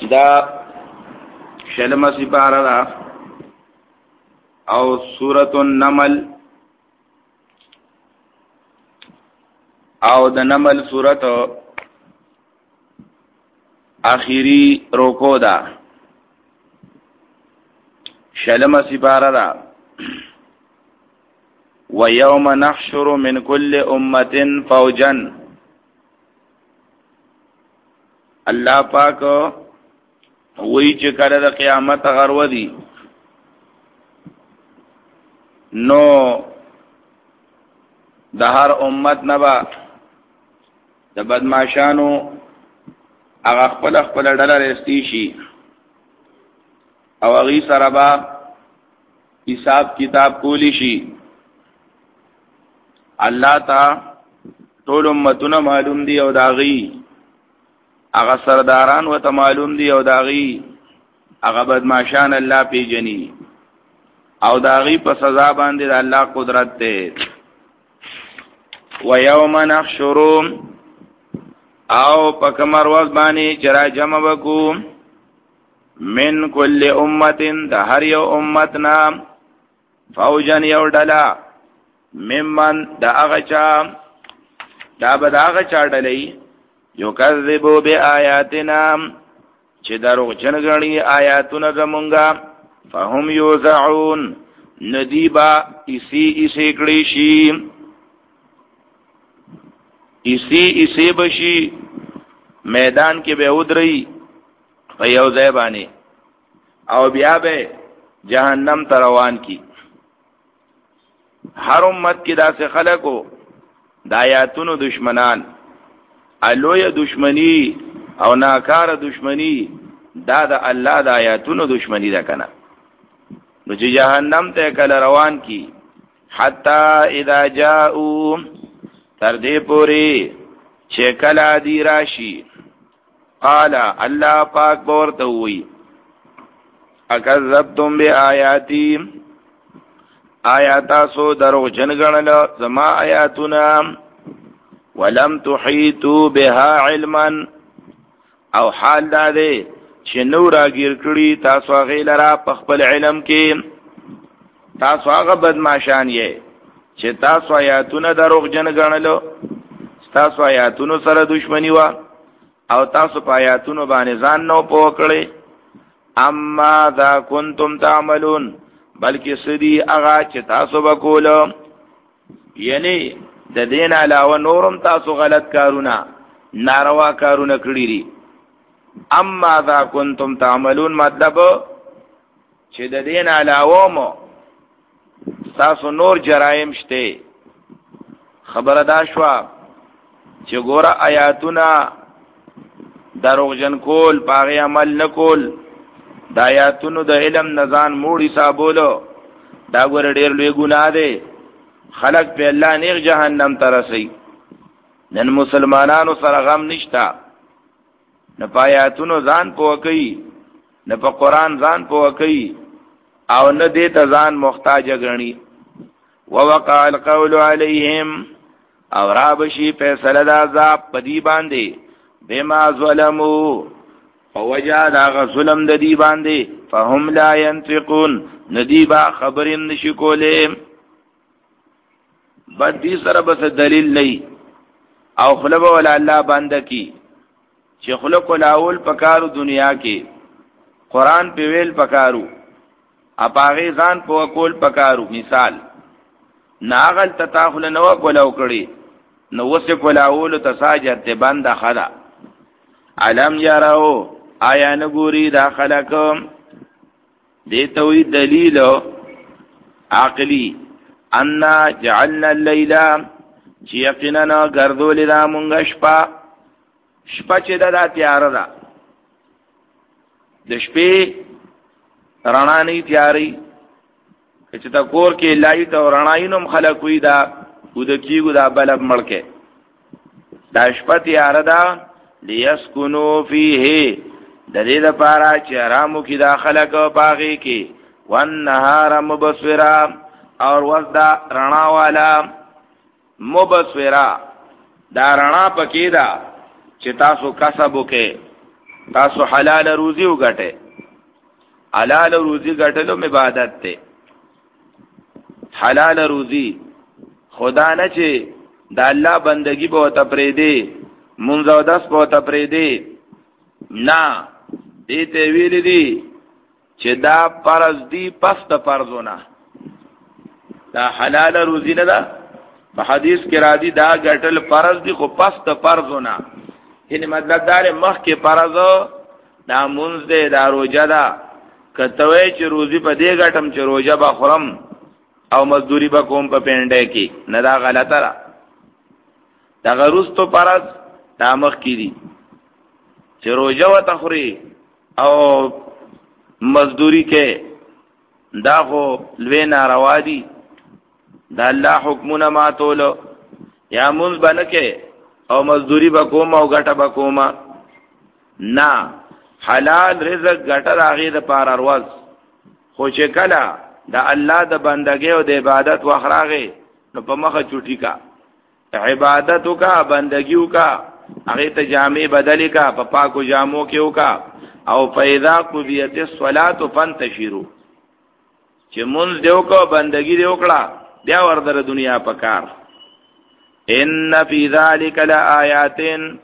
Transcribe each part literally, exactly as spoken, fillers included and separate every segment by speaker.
Speaker 1: دا شلم سپارہ دا او سورۃ النمل او د نمل سورۃ آخری روکو دا شلم سپارہ دا وَيَوْمَ نَحْشُرُ مِنْ كُلِّ أُمَّةٍ فَوْجًا اللہ پاک وی چې کله د قیامت غرو دی نو د هر امت نبا د بدمعشانو هغه خپل خپل ډله رستی شي او هغه سره با حساب کتاب کولی شي الله تا ټول امتونه معلوم دي او داغي هغه سرداران وته معلوم دي او داغي هغه بدمعشان الله پیجني او داغي په سزا باندې د الله قدرت ته ويوم نحشر او پکمر وخت باندې چرای جمع وکو من کل امه د هر یو امتنا فوجن یو ډلا ممن دا هغه چا دا به دا هغه چا ډلې یو کذبو بی آیاتنا چې دروغ جنګړي آیاتونه زمونږه فهم یوزعون ندیبا اسی اسی کړي شي اسی اسی بشي میدان کې به ودري په یو ځای باندې او بیا به جهنم ته روان کی هر امت کې داسې خلکو د آیاتونو دشمنان الوی دشمنی او ناکار دشمنی دا د الله د آیاتونو دشمنی ده کنه نو چې جهنم ته کله روان کی حتا اذا جاءوا تر دې پوری چې کله دی راشي قال الله پاک ورته وی اکذبتم بیااتی آیاتا سو درو جنگنل زما آیاتنا ولم تحیطوا بها علما او حال دا دے چې نو راگیر کړي تاسو هغه لرا په خپل علم کې تاسو هغه بدمعشان یې چې تاسو آیاتونه دروغ جنگنل تاسو آیاتونو سره دښمنی وا او تاسو په آیاتونو باندې ځان نو پوکړي اما ذا کنتم تعملون بلکې سدي هغه چې تاسو وکولو یعنی د دین علاوه نورم تاسو غلط کارونه ناروا کارونه کړی دي اما ذا کنتم تعملون مطلب چې د دین علاوه مو تاسو نور جرایم شته خبره دا شو چې ګوره آیاتونه دروغجن کول پاغي عمل نکول د آیاتونو د علم نزان موړي صاحبولو دا ګور ډیر لوی ګناه دی خلق په الله نیغ جهنم ته رسي نن مسلمانانو سره غم نشتا نه پایاتونو ځان پوکي نه په قران ځان پوکي او نه دې ته ځان محتاج غني ووقع القول عليهم او رابشي فیصله د عذاب پدی باندې بما ظلموا او وجا دا ظلم د دی باندې فهم لا ينطقون ندیبا خبرین نشی کوله بد دې سره بس دلیل نه او خلب ولا الله باندې کی چې خلق الاول پکارو دنیا کې قران په ویل پکارو اپاغه ځان په کول پکارو مثال ناغل تتاخل نو کولو کړي نو وسه کولاول تساجد ته بند خدا علم یارو آیا نګوري دا خلقم دې توي دلیل عقلی ان جعلنا الليل چې یقینا ګرځول دا مونږ شپه شپه چې دا تیار ده د شپې رڼا نه تیاری چې تا کور کې لایټ او رڼاینم خلق وي دا ود کیګو دا بلب مړکه دا شپه تیار ده لیسکنوا فیه د دې لپاره چې آرامو کې داخله کو پاغي کې والنهار مبصرا اور وسدا رڼا والا مبصرا دا رڼا پکې دا چې تاسو کسب وکې تاسو حلال روزي وګټئ. حلال روزي ګټلو عبادت ته حلال روزي خدا نه چې د الله بندگی به وته پرې دی مونږ او داس به وته پرې دی نه دې ته ویل دي چې دا فرض دی پس د فرضونه دا حلال روزي نه ده په حدیث کې را دي دا ګټل فرض دی خو پس د فرضونه یعنی مطلب دا مخ کې فرض دا مونږ دې دا روزه ده کتوې چې روزي په دې ګټم چې روزه به خورم او مزدوری به کوم په پینډه کې نه دا غلطه را دا غروستو فرض دا مخ کې دي چې روزه و تخوري او مزدوری کې دا خو لوی ناروا دي دا الله حکمونه ماتولو یا مونږ بنکه او مزدوری به کوم او ګټه به کوم نه حلال رزق ګټه راغی د پار ورځ خو چې کله د الله د بندګۍ او د عبادت وخراغه نو په مخه چوټی کا عبادت کا بندګي کا هغه ته جامع بدلی کا په پاکو جامو کې وکا او فاذا قضیت الصلاه فانتشروا چې مونږ دیو کو بندګي دیو کړه بیا ورته دنیا پکار ان فی ذلک لآیات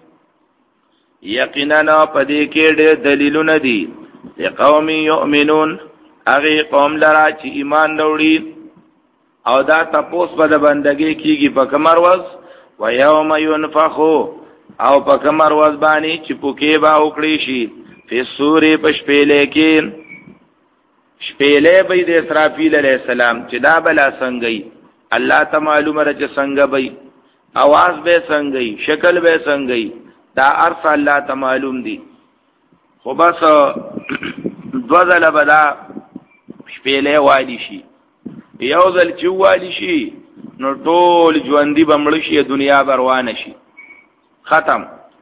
Speaker 1: یقینا پدې کې ډېر دلیلونه دي لقوم یؤمنون هغه قوم لرا چې ایمان وروړي او دا تپوس په بندګۍ کېږي په کمر وز و یوم ينفخو او په کمر وز باندې چې پوکې با وکړي شي په سورې په شپېلې کې شپېلې به د اسرافیل علیہ السلام چې دا بلا څنګه الله ته معلومه را چې څنګه به आवाज به څنګه شکل به څنګه دا ارث الله ته معلوم دي خو بس دوزل بدا شپېلې والی شي یو ځل چې والی شي نو ټول ژوندۍ بمړ شي دنیا بروانه شي ختم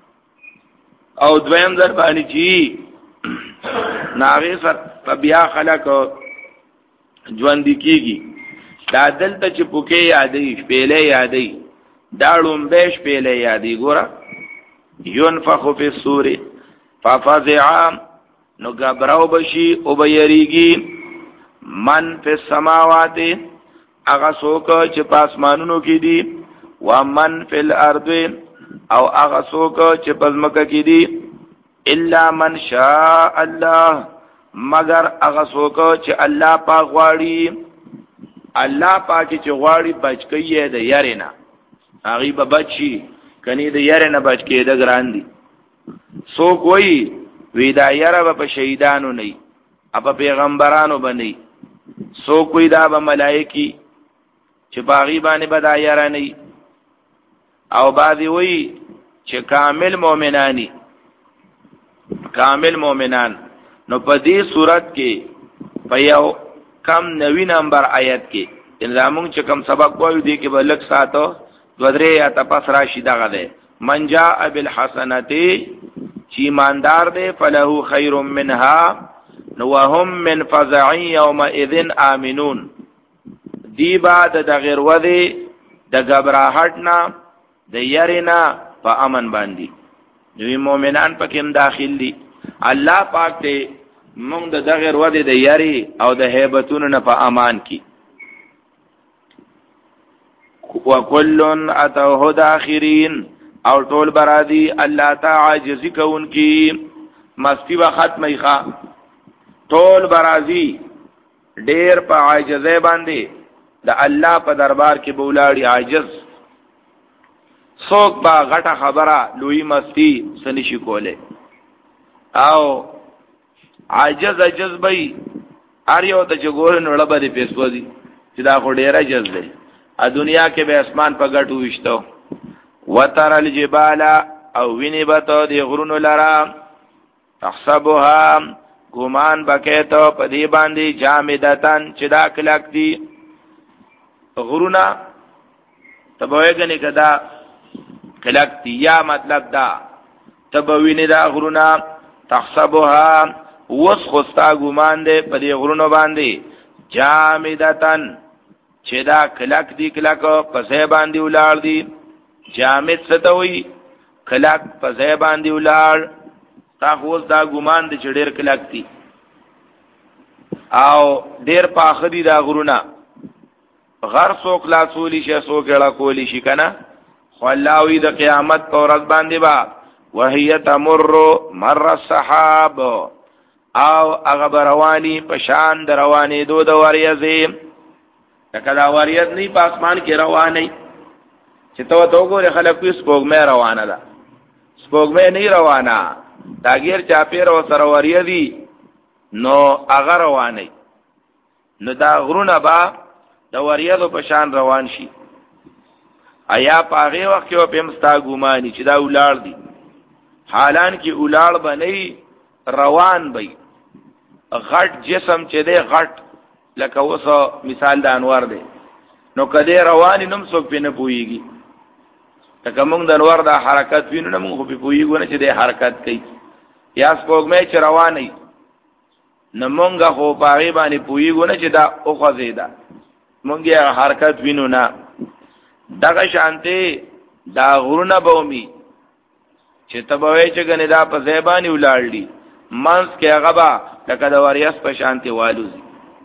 Speaker 1: او دویم ځل باندې چې ناغه سر بیا خلق ژوندۍ کیږي دا دلته چې پوکې یادې شپېلې یادې داړم به شپېلې یادې ګوره ينفخ في الصور ففزع نو غبراو بشي او بيريږي من فی السماوات اغا سوک چې پاسمانونو کې دي و من فی الارض او اغا سوک چې پزمکه کې دي الا من شاء الله مگر اغا سوک چې الله پاک غواړي الله پاک چې غواړي بچکی د یارینا هغه به بچي کني د یارینا بچکی د ګران دي سوک وای وی دا یاره په شهیدانو نه اپ پیغمبرانو باندې سو کوئی دا به ملائکی چې باغی باندې بدایره نه او بعضی وی چې کامل مؤمنانی کامل مؤمنان نو په دې صورت کې په یو کم نوی نمبر آیت کې انځامون چې کم سبق وایو دي کې بلک ساتو دوذره یا تپس راشي دغه ده من جاء بالحسنتی چې ایماندار دی فله خیر منها نو وهم من فزع یومئذ آمنون دی بعد د غیر ودی د غبرهټنا د یرینا په امن باندې دوی مؤمنان پکې هم داخل دي الله پاک ته موږ د غیر ودی د یری او د هیبتونو نه په امان کې وکلن اتوه داخرین او ټول برادي الله تعالی عاجزی کوونکی مستی و ختمه ښا ټول برازي ډېر په عاجزه باندې د الله په دربار کې بولاړي عاجز څوک با غټه خبره لوی مستی سنشي کوله او عاجز عجز بې ار یو ته جوړن وړبه دي پیسو دي چې دا خو ډېر عجز دی ا دنیا کې به اسمان په غټو وشتو وتر الجبال او ویني بته دی غرونو لرا تحسبها ګمان بکیته په دې باندې جامدتن چې دا کلک دي غرونا تبویګنی کدا کلک دي یا مطلب دا تبوینه دا غرونا تحسبها وسخستا ګمان دې په دې غرونو باندې جامدتن چې دا کلک دي کلک په ځای باندې ولار دي جامد ستوي کلک په ځای باندې ولار تا خو دا ګمان دي چې ډېر کلک دي او ډېر پاخه دي دا غرونه غر څوک لا څولی شي څوک اړه کولی شي کنه خو الله وی د قیامت پر ورځ باندې با وهي تمر مر السحاب او هغه رواني په شان د روانې دو د وریځې لکه دا وریځ نه په اسمان کې روانه چې تو تو ګوره خلک یې سپوږمۍ روانه ده سپوږمۍ نه روانه دا غیر چاپیر او سره وریځي نو هغه روانه نو دا غرونه با د وریځو په شان روان شي ایا پاغه وخت کې په مستا ګماني چې دا ولاړ دي حالان کې ولاړ بنئ روان بې غټ جسم چې دی غټ لکه اوسه مثال د انوار دی نو کده روان نم څوک په نه پويږي لکه موږ د انوار د حرکت وینو نه موږ په پويږو نه چې د حرکت کوي یا سپوږمۍ چې روانه نه موږ خو پاره باندې پويږو نه چې دا اوخه زیاده موږ یې حرکت وینو نه دغه شانته دا غرونه بومي چې تبوي چې غنی دا په زیبانی ولاړلی منس کې هغه با لکه د وریاس په شانته والوزي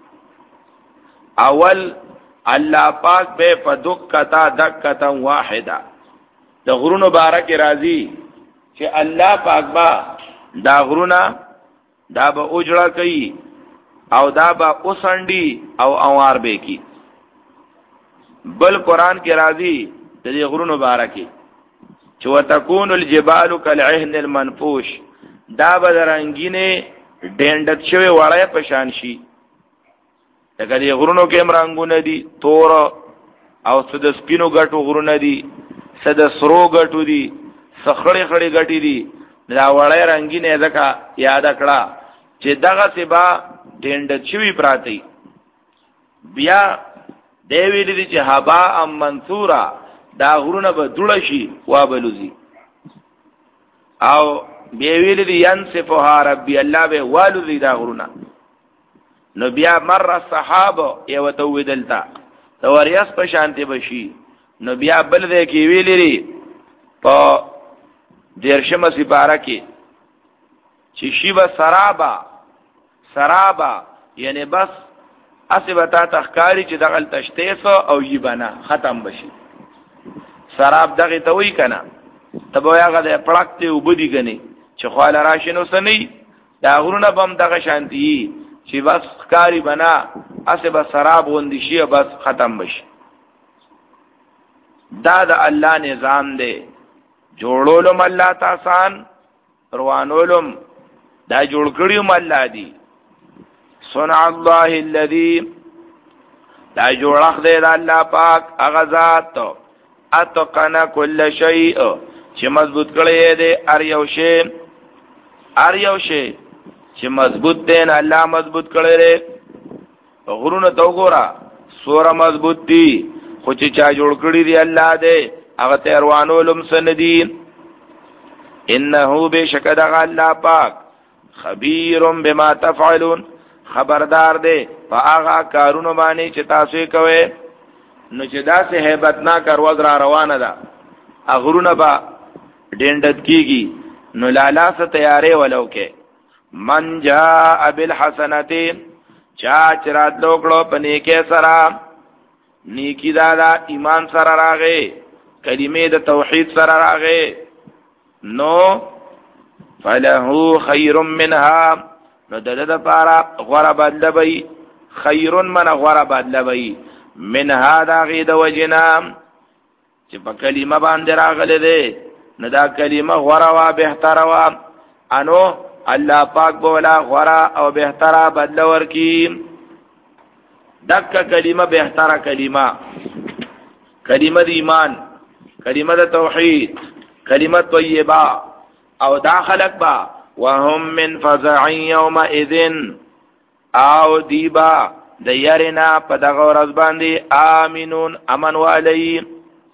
Speaker 1: اول الله پاک به په دکتا دکتا واحده د غرونو بارک راضي چې الله پاک با دا غرونه دا به اوجړه کوي او دا به اوسنډي او اوار به کی بل قران کې راضي د دې غرونو بارکه چې وتكون الجبال كالعهن المنفوش دا به رنگینه ډندت شوی وړای په شان شي دغه دې غرونو کې مرنګونه دي تور او سد سپینو غټو غرونه دي سد سرو غټو دي سخړې خړې غټي دي دا وړای رنگینه ځکه یاد کړه چې دغه سبا ډندت شوی پراتی بیا دیوی دي چې هبا ام منصورا دا غرونه به جوړ شي وا بلوزي او بیویل دی ینصفها ربی الله به والوزی دا غرونه نو بیا مر الصحاب یو تو دلتا تو وریاس په شانتی بشي نو بیا بل دې کې ویلې په دیرشمه سپاره کې چې شی به سرابا سرابا یعنی بس اسبتا تخکاری چې دغل تشتیس او یبنا ختم بشي سراب دغه ته وی کنه تبو هغه د پړکته وبدي غني چې خواله راشنو سني دا غرونه بم دغه شانتي چې بس کاری بنا اسب سراب وندي شي بس ختم بشي دا د الله نظام دی جوړولم الله تاسان روانولم دا جوړ کړیو الله دی صنع الله الذي دا جوړخ دی د الله پاک هغه ذات اتقن كل شيء چې مضبوط کړی دی ار یو شی ار یو شی چې مضبوط دی نه الله مضبوط کړی دی غرونه تو ګورا سوره مضبوط دي خو چې چا جوړ کړی دی الله دی هغه ته روانولم سندي انه بشکد الله پاک خبير بما تفعلون خبردار دی په هغه کارونه باندې چې تاسو کوي نو چې دا سه hebat نا کروز را روانه ده اغرونه با ډندت کیږي نو لالا س تیارې ولو کې من جاء بالحسنات چا چرات لوکړو پني کې سره نیکی دادا ایمان سره راغې کلمې د توحید سره راغې نو فله خير منها نو دغه د پاره غره بدل وي خير من غره بدل وي من هذا غید وجنا چې په کلمه باندې راغله ده نو دا کلمه غره وا بهتره وا انو الله پاک بولا غره او بهتره بدل ورکی دک کلمه بهتره کلمه کلمه د ایمان کلمه د توحید کلمه طیبه او داخلك با وهم من فزع يومئذ او دیبا د یارنا په دغه ورځ باندې امنون امن والی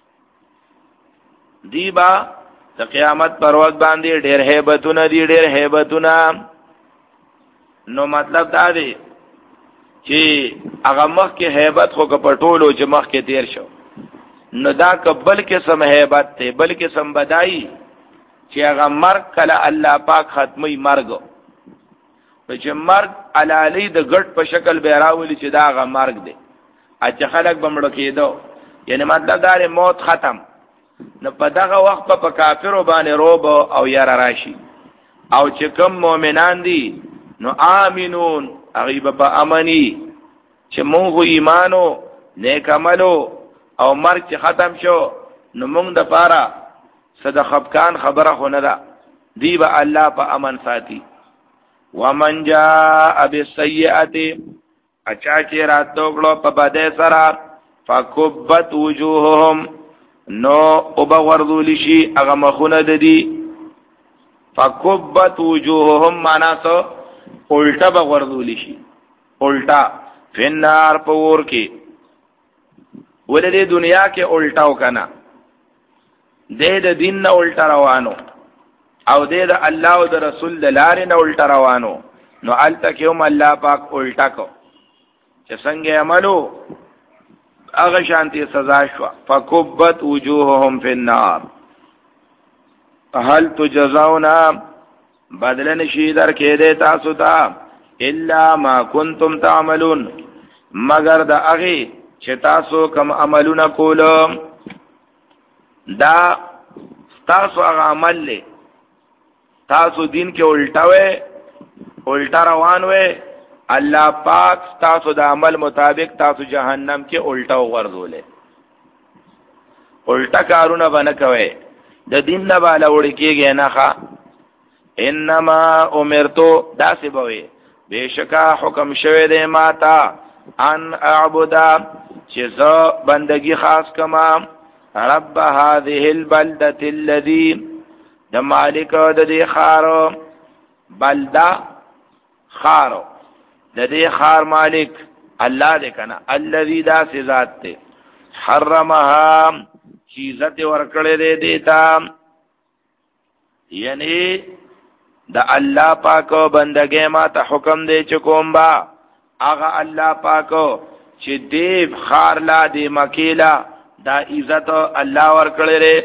Speaker 1: دیبا د قیامت پر ورځ باندې ډېر hebatونه دي ډېر hebatونه نو مطلب دا دی چې هغه مخ کې hebat خو کپټولو چې مخ کې تیر شو نو دا کبل کې سم hebat ته بل کې سم بدای چې هغه مرګ کله الله پاک ختمي مرګ چې مرګ علالی د ګټ په شکل به راولي چې دا هغه مرګ دی چې خلک بمړو کېدو یعنی مطلب دا موت ختم نو په دغه وخت په کافرو باندې روب او یاره راشي او چې کوم مؤمنان دي نو امنون هغه په امني چې مونږ ایمانو نیک عملو او مرګ چې ختم شو نو مونږ د پاره صد خفقان خبره خو نه ده دی به الله په امن ساتي ومن جاء بالسيئه اچا چې راتوګلو په بده سره فكبت وجوههم نو او بغورذول شي هغه مخونه د دي فكبت وجوههم معنا څه الټا بغورذول شي الټا فنار پور کې ولې دنیا کې الټاو کنا دې د دین نه الټا روانو او دې د الله او د رسول د لارې نه الټا روانو نو الته کې هم الله پاک الټا کو چې څنګه عملو هغه شانتي سزا شو فكبت وجوههم في النار هل تجزون بدل نشي در کې دې تاسو ته الا ما كنتم تعملون مگر د هغه چې تاسو کوم عملونه کولم دا تاسو هغه عمل له تاسو دین کې الټاوي الټا روان وي الله پاک تاسو د عمل مطابق تاسو جهنم کې الټا ورزولې الټا کارونه باندې کوي د دین نه بالا وړي کېږي نه ښا انما امرتو داسې بوي بشکا حکم شوه دې ماتا ان اعبدا چې زه بندگی خاص کما رب هذه البلده الذي د مالک د دې خار بلدا خار د دې خار مالک الله دې کنه الذي دا ذات ته حرمها چیزت ورکړې دې دیتا یعنی د الله پاک بندګې ما ته حکم دی چې کوم با هغه الله پاک چې دې خار لا دې مکیلا دا عزت الله ورکړې لري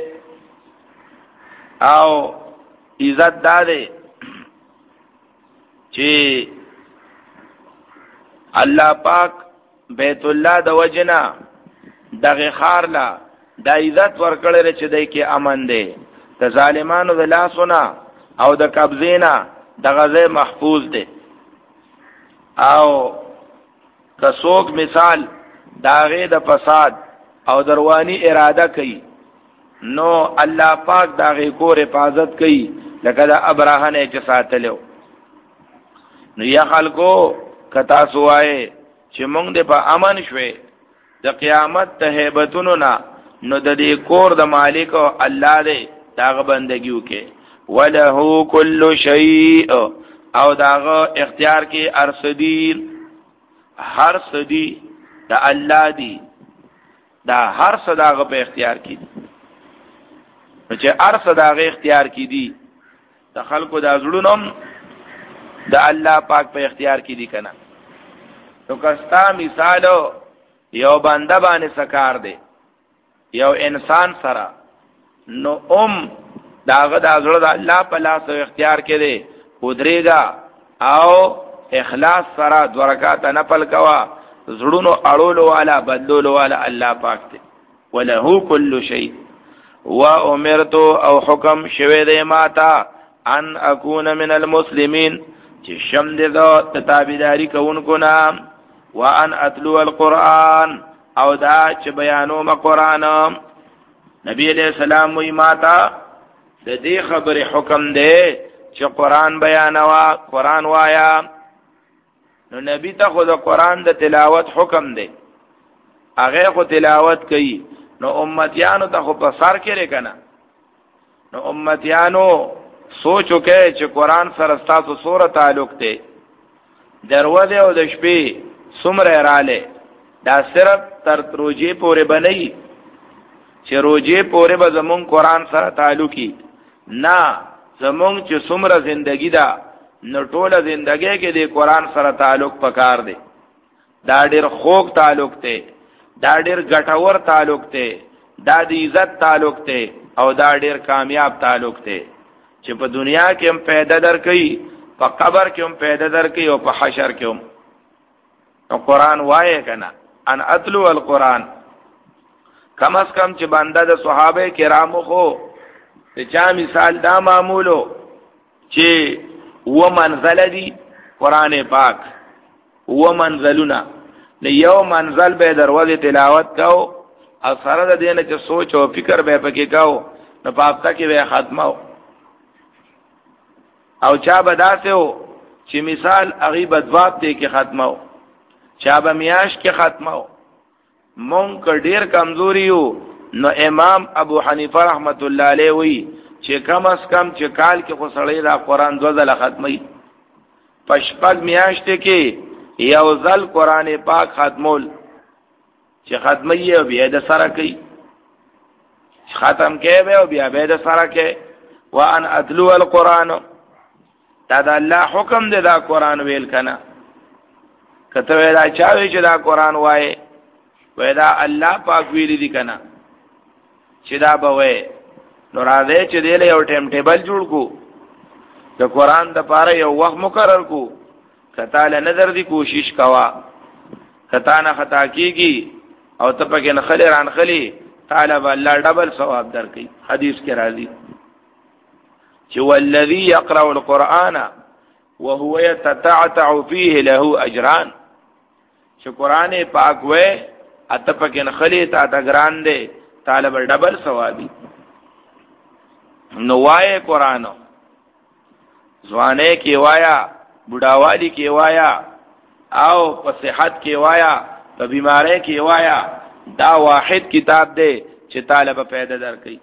Speaker 1: او عزت دا دی چې الله پاک بیت الله د وجنا دغه خار لا دا عزت ورکړې لري چې دای کې امن دی د ظالمانو د لاسونه او د قبضینا د غزه محفوظ دی او کڅوک مثال داغه د فساد او دروانی اراده کوي نو الله پاک داغه کور حفاظت کوي لکه د ابراهه نه چې ساتلو نو یا خلکو کتا سوای چې مونږ د په امن شوي د قیامت ته hebatunu نه نو د دې کور د مالک الله دې داغه بندګیو کې وله كل شيء او داغه اختیار کې ارصدی هر صدی د الله دی دا هر صداغه په اختیار کې دي چې هر صداغه اختیار کې دي د خلکو د ازړونم د الله پاک په اختیار کې دي کنه نو کستا مثال یو بنده باندې سکار دی یو انسان سره نو ام داغه د ازړه د الله په لاس او اختیار کې دی ودرېګا او اخلاص سره درکات نفل کوا زړونو اړولو والا بدلولو والا الله پاک دی وله كل شيء وامرت او حکم شوه دې ماتا ان اكون من المسلمين چې شم دې د تابعداري کوونکو نام وان اتلو القرآن او دا چې بیانو ما قرآن نبی علیہ السلام وی ماتا د دې خبره حکم دی چې قرآن بیانوا قرآن وایا نو نبی ته خو د قرآن د تلاوت حکم دی هغه خو تلاوت کوي نو امتیانو ته خو په سر کې لري کنه نو امتیانو سوچو کې چې قرآن سره تاسو سوره تعلق دی دروازه او د شپې څومره رااله دا صرف تر روزي پورې بنئ چې روزي پورې به زمون قرآن سره تعلقي نه زمون چې څومره ژوندۍ ده نو ټوله ژوندۍ کې د قرآن سره تعلق پکار دی دا ډېر خوږ تعلق دی دا ډېر ګټور تعلق دی دا د عزت تعلق دی او دا ډېر کامیاب تعلق دی چې په دنیا کې هم پیدا درکې، په قبر کې هم پیدا درکې او په حشر کې هم. نو قران وایې کنه ان اتلو القرآن، کم از کم چې بنده د صحابه کرامو خو ته چا مثال دا معمولو چې و منزل دی قرآن پاک و منزلونه نه یو منزل به دروازه تلاوت کاو او سره د دینه چې سوچ او فکر به پکې کاو نو پاپتا کې به ختمه او چا بداسه او چې مثال هغه بدواب دی کې ختمه او چا به میاش کې ختمه او مونږ ډیر کمزوري یو. نو امام ابو حنیفه رحمت الله علیه وی چې کم از کم چې کال کې خو سړی دا قران دو ځله ختمي، پشپږ میاشتې کې یو ځل قران پاک ختمول چې ختمي او بیا د سره کوي، ختم کې او بیا به د سره کوي. وان اتلو القرآن، دا د الله حکم دی دا قران ویل کنه. کته ویلا چا وی چې دا قران وای وای دا الله پاک ویل دي کنه چې دا به وای. نو راځي چې دې له یو ټیم ټیبل جوړ کو د قران د پاره یو وخت مقرر کو، کته له نظر دی کوشش کوا، کته نه خطا کیږي او ته پکې نه خلی ران خلی طالب الله ډبل ثواب درکې. حدیث کې راځي چې والذي يقرأ القرآن وهو يتتعتع فيه له اجران، چې قران پاک وې اته پکې نه خلی تا تا ګران دی طالب ډبل ثوابي. نو وای قران ځوانه کې وایا، بډاوالی کې وایا او په صحت کې وایا، په بیماری کې وایا، دا واحد کتاب دی چې طالب پیدا درکې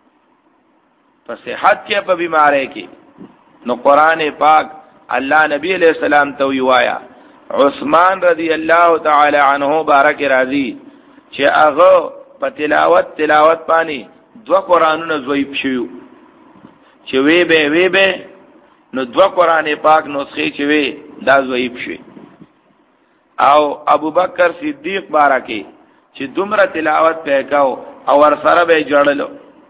Speaker 1: په صحت کې په بیماری کې. نو قران پاک الله نبی علیہ السلام ته وایا. عثمان رضی الله تعالی عنہ بارک راضی چې هغه په تلاوت تلاوت باندې دو قرانونه زویب شیو چې وی به وی به نو دو قران پاک نسخه چې وی دا زویب شي. او ابو بکر صدیق بارکه چې دومره تلاوت وکاو او ور سره به جوړلو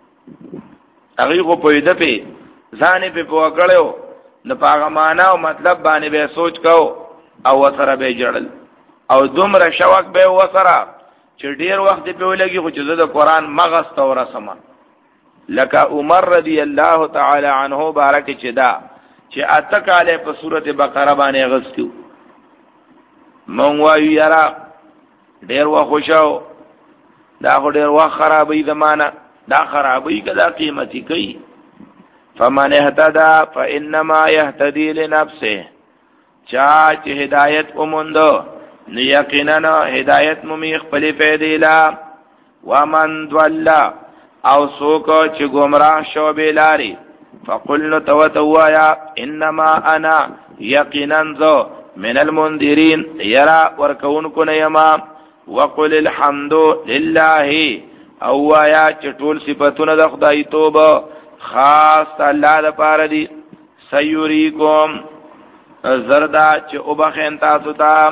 Speaker 1: هغه کو په دې په ځان په پوکړو نه پاغه معنا او مطلب باندې به سوچ کو او ور سره به جوړل او دومره شوق به وسره چې ډیر وخت په ولګي خو چې د قران مغز تور سما لکه عمر رضی الله تعالی عنہ بارک چې دا چې اتکاله په سورته بقره باندې غستو مونږ وایو یارا ډیر وا خوشاو دا خو ډیر وا خرابې زمانہ دا خرابې کدا قیمتي کوي. فمن اهتدى فانما يهتدي لنفسه، چا چې هدایت اوموندو نو یقینا هدایت ممی خپل پیدا لا. ومن ضل او سوک چې گمراه شو بلاری فقلنا توتوایا انما انا یقینا ذو من المنذرین یرا ورکون کو نیما. وقل الحمد لله او آیا چې ټول صفاتونه د خدای توبه خاص الله لپاره دي. سيريكم زردا چې او بخین تاسو ته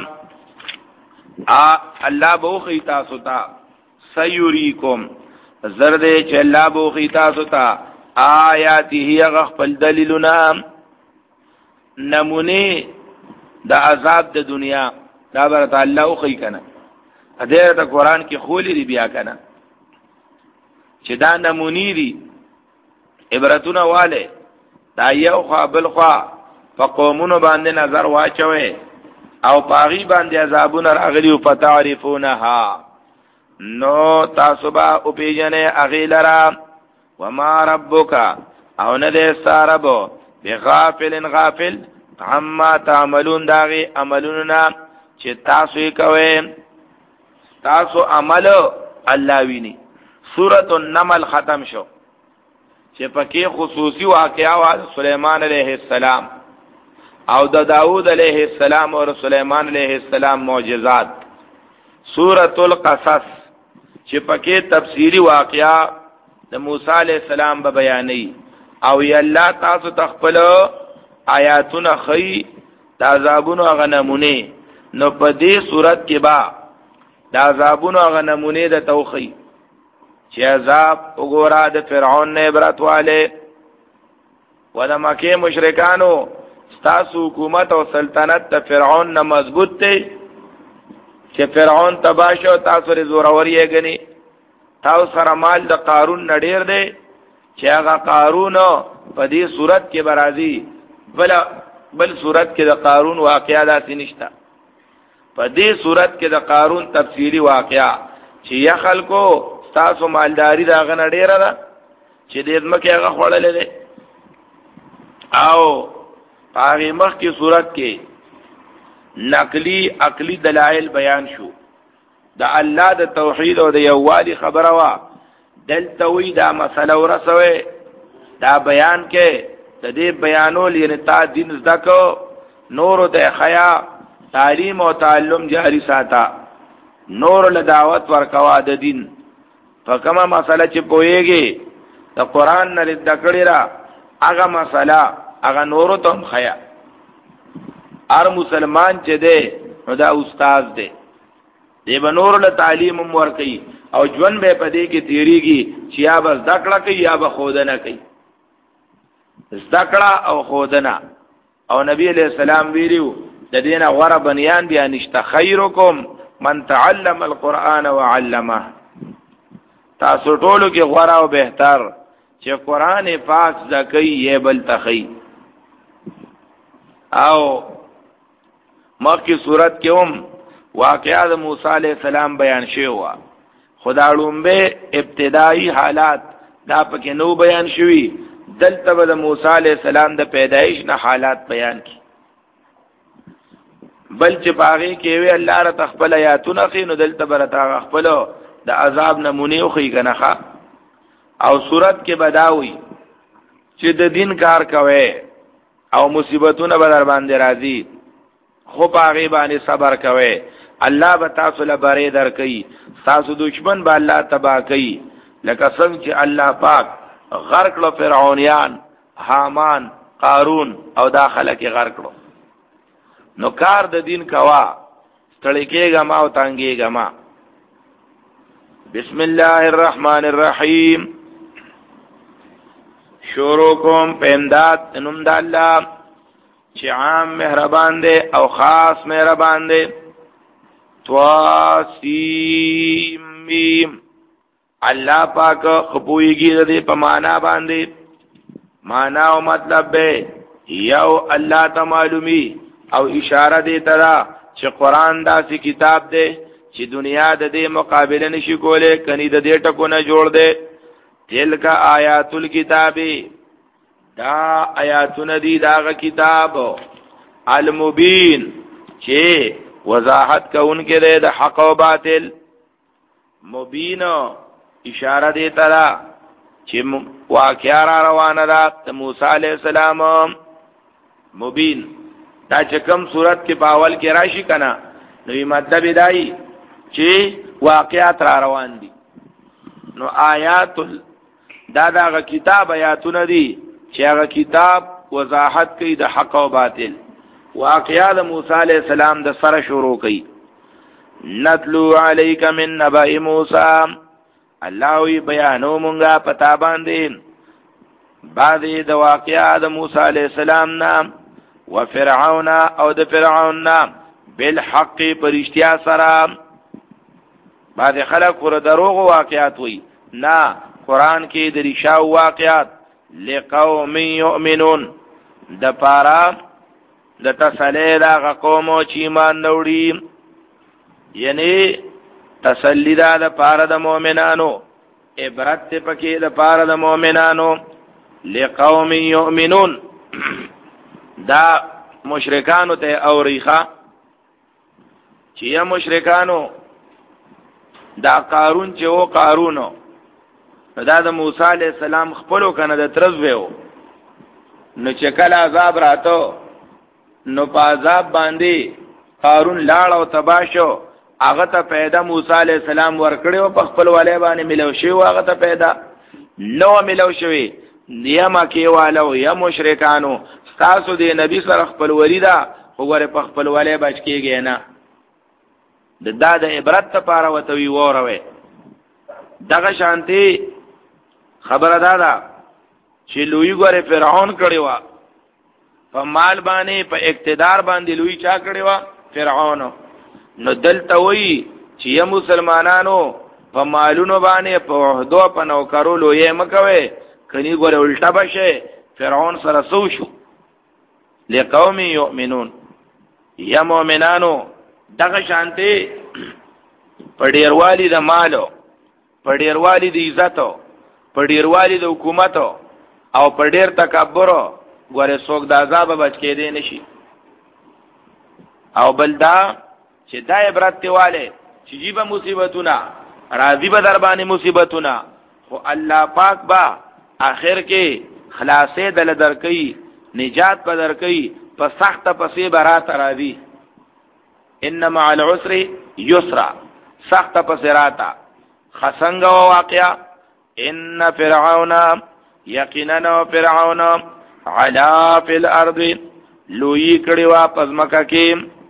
Speaker 1: ا الله بو خي تاسو ته. سيريكم زرد چې الله بو خي تاسو ته آیاته غخل دلیلنا نمونه د عذاب د دنیا دا برته الله خو خي کنه اده ته قران کې خولې دی بیا کنه چې دا نمونی دي عبرتونه والے دا یو خوا بل خوا په قومونو باندې نظر واچوي او پاغي باندې عذابونه راغلي او فتعرفونها نو تاسو با او پیجنې اغیلرا. وما ربک او نه دې ساربو بغافل غافل عما تعملون داغي عملونه چې تاسو یې کوئ تاسو عمل الله ویني. سورۃ النمل ختم شو چې پکې خصوصي واقعا و سليمان عليه السلام او د داوود عليه السلام او سليمان عليه السلام معجزات. سورۃ القصص چې پکې تفصیلی واقعا د موسی عليه السلام به بیانې او ی الله تاسو تخپل آیاتونه خي د عذابونو غنمونه. نو په دې صورت کې با د عذابونو غنمونه د توخی چې عذاب وګورا د فرعون نه عبرت والے و د مکه مشرکانو ستاسو حکومت او سلطنت د فرعون نه مضبوط دی چې فرعون تباشو تاسو ری زوروري غني تاسو سره مال د قارون نډیر دی چې هغه قارون په دې صورت کې برازي بل بل صورت کې د قارون واقعا داسې نشته په دې صورت کې د قارون تفصیلی واقعا چې یا خلکو تاسو مالداری دا غن ډیره ده چې دې مکه هغه خړلې ده او هغه مخ کی صورت کې نقلی عقلی دلائل بیان شو د الله د توحید او د یووالي خبره وا دلته وی دا مسله ورسوي دا بیان کې د دې بیانول یعنی تا دین زدکو نور د خیا تعلیم او تعلم جاری ساته نور له دعوت ورکوا د دین په کومه مسله چې پويږي د قران نه دکړی را هغه مسله هغه نور ته خیا ار مسلمان چې دی نو دا استاد دی دی به نور له تعلیم ور کوي او ژوند به پدې کې تیریږي چې یا بس دکړه کوي یا به خودنه کوي دکړه او خودنه او نبی علیہ السلام ویلو د دینه غره بنیان بیا نشته خیرکم من تعلم القرآن وعلمه تاسو ټولو کې غره او بهتر چې قران پاک زکې یې بل تخی او مخکې صورت کې هم واقعات موسی علیہ السلام بیان شوی و خدا لومبه ابتدایي حالات دا پکې نو بیان شوی دلته د موسی علیہ السلام د پیدایش نه حالات بیان کی بل چې باغی کې وی الله را تخبل آیاتونه خینو دلته برتا خپل د عذاب نمونه خو یې کنه او صورت کې بداوي چې د دین کار کوي او مصیبتونه به در باندې راځي خو باغی باندې صبر کوي الله به تاسو له بری در کوي تاسو دشمن به الله تبا کوي لکه څنګه چې الله پاک غرق له فرعونیان حامان قارون او داخله کې غرق کړو نو کار د دین کوا ستړي کېګه ما او تانګېګه ما بسم الله الرحمن الرحیم شروع کوم پیندات انم د الله چې عام مهربان دی او خاص مهربان دی تواسیم میم الله پاک خپويږي دې په معنا باندې معنا او مطلب به یو الله ته معلومي او اشاره دې ترا چې قران داسې کتاب دی چې دنیا د دې مقابله نشي کوله کني د دې ټکو نه جوړ دی تلک آیات الکتاب دا آیاتونه دي دا کتاب المبین چې وضاحت کوونکې ده د حق او باطل مبین اشاره دی ترا چې واقعا را روانه ده د موسی علیہ السلام مبین دا چې کوم صورت کې باول کې راشي کنه نو مطلب دی چې واقعات را روان دي نو آیات دا دا کتاب آیاتونه دي چې هغه کتاب وضاحت کوي د حق او باطل واقعات موسی علیہ السلام د سره شروع کوي نتلو علیک من نبأ موسی الله وی بیانو مونږه پتا باندې بعضی د واقعات د موسی علیہ السلام نام و فرعون او د فرعون نام بالحق پرشتیا سره بعض خلک ور دروغ واقعات وی نه قران کې د رشاو واقعات لقوم یؤمنون د پارا د تسلی دا قوم چې ایمان وروړي یعنی تسلی دا د پارا د مؤمنانو عبرت پکې د پارا د مؤمنانو لقوم یؤمنون دا مشرکانو ته اوریخه چې یا مشرکانو دا قارون چې و قارونو دا د موسی علیہ السلام خپلو کنه د ترزویو نو چې کله عذاب راتو نو په عذاب باندې قارون لاړ او تباشو هغه ته پیدا موسی علیہ السلام ورکړیو په خپل والے باندې ملو شو هغه ته پیدا نو ملو شوی نیمه کې والو یا مشرکانو تاسو د نبی سره خپل ولیدا وګوره په خپل والے بچ کېږي نه د دا د عبرت لپاره وتوی وروي دغه شانتي خبره ده چې لوی ګوره فرعون کړی و په مال باندې په اقتدار باندې لوی چا کړی و فرعون. نو دلته وی چې یا مسلمانانو په مالونو باندې په وحدو په نوکرو لوی مکوي کني ګوره الټا بشه فرعون سره سو شو لقوم یؤمنون. یا مؤمنانو دغه شانته په ډیروالی د مالو په ډیروالی د عزتو په ډیروالی د حکومت او په ډیر تکبر غوړې څوک د عذاب بچ کېدې نشي. او بلدا چې دا عبرت دیواله چې جيبه مصیبتونه راضی به در باندې مصیبتونه خو الله پاک با آخر کې خلاصې دل درکې نجات په درکې په سخت پسې برات راضی. ان مع العسر یسرا سخت پسې راتا خسنګ واقعا. ان فرعون یقینا فرعون علا فی الارض لوی کړي وا پزمکه کې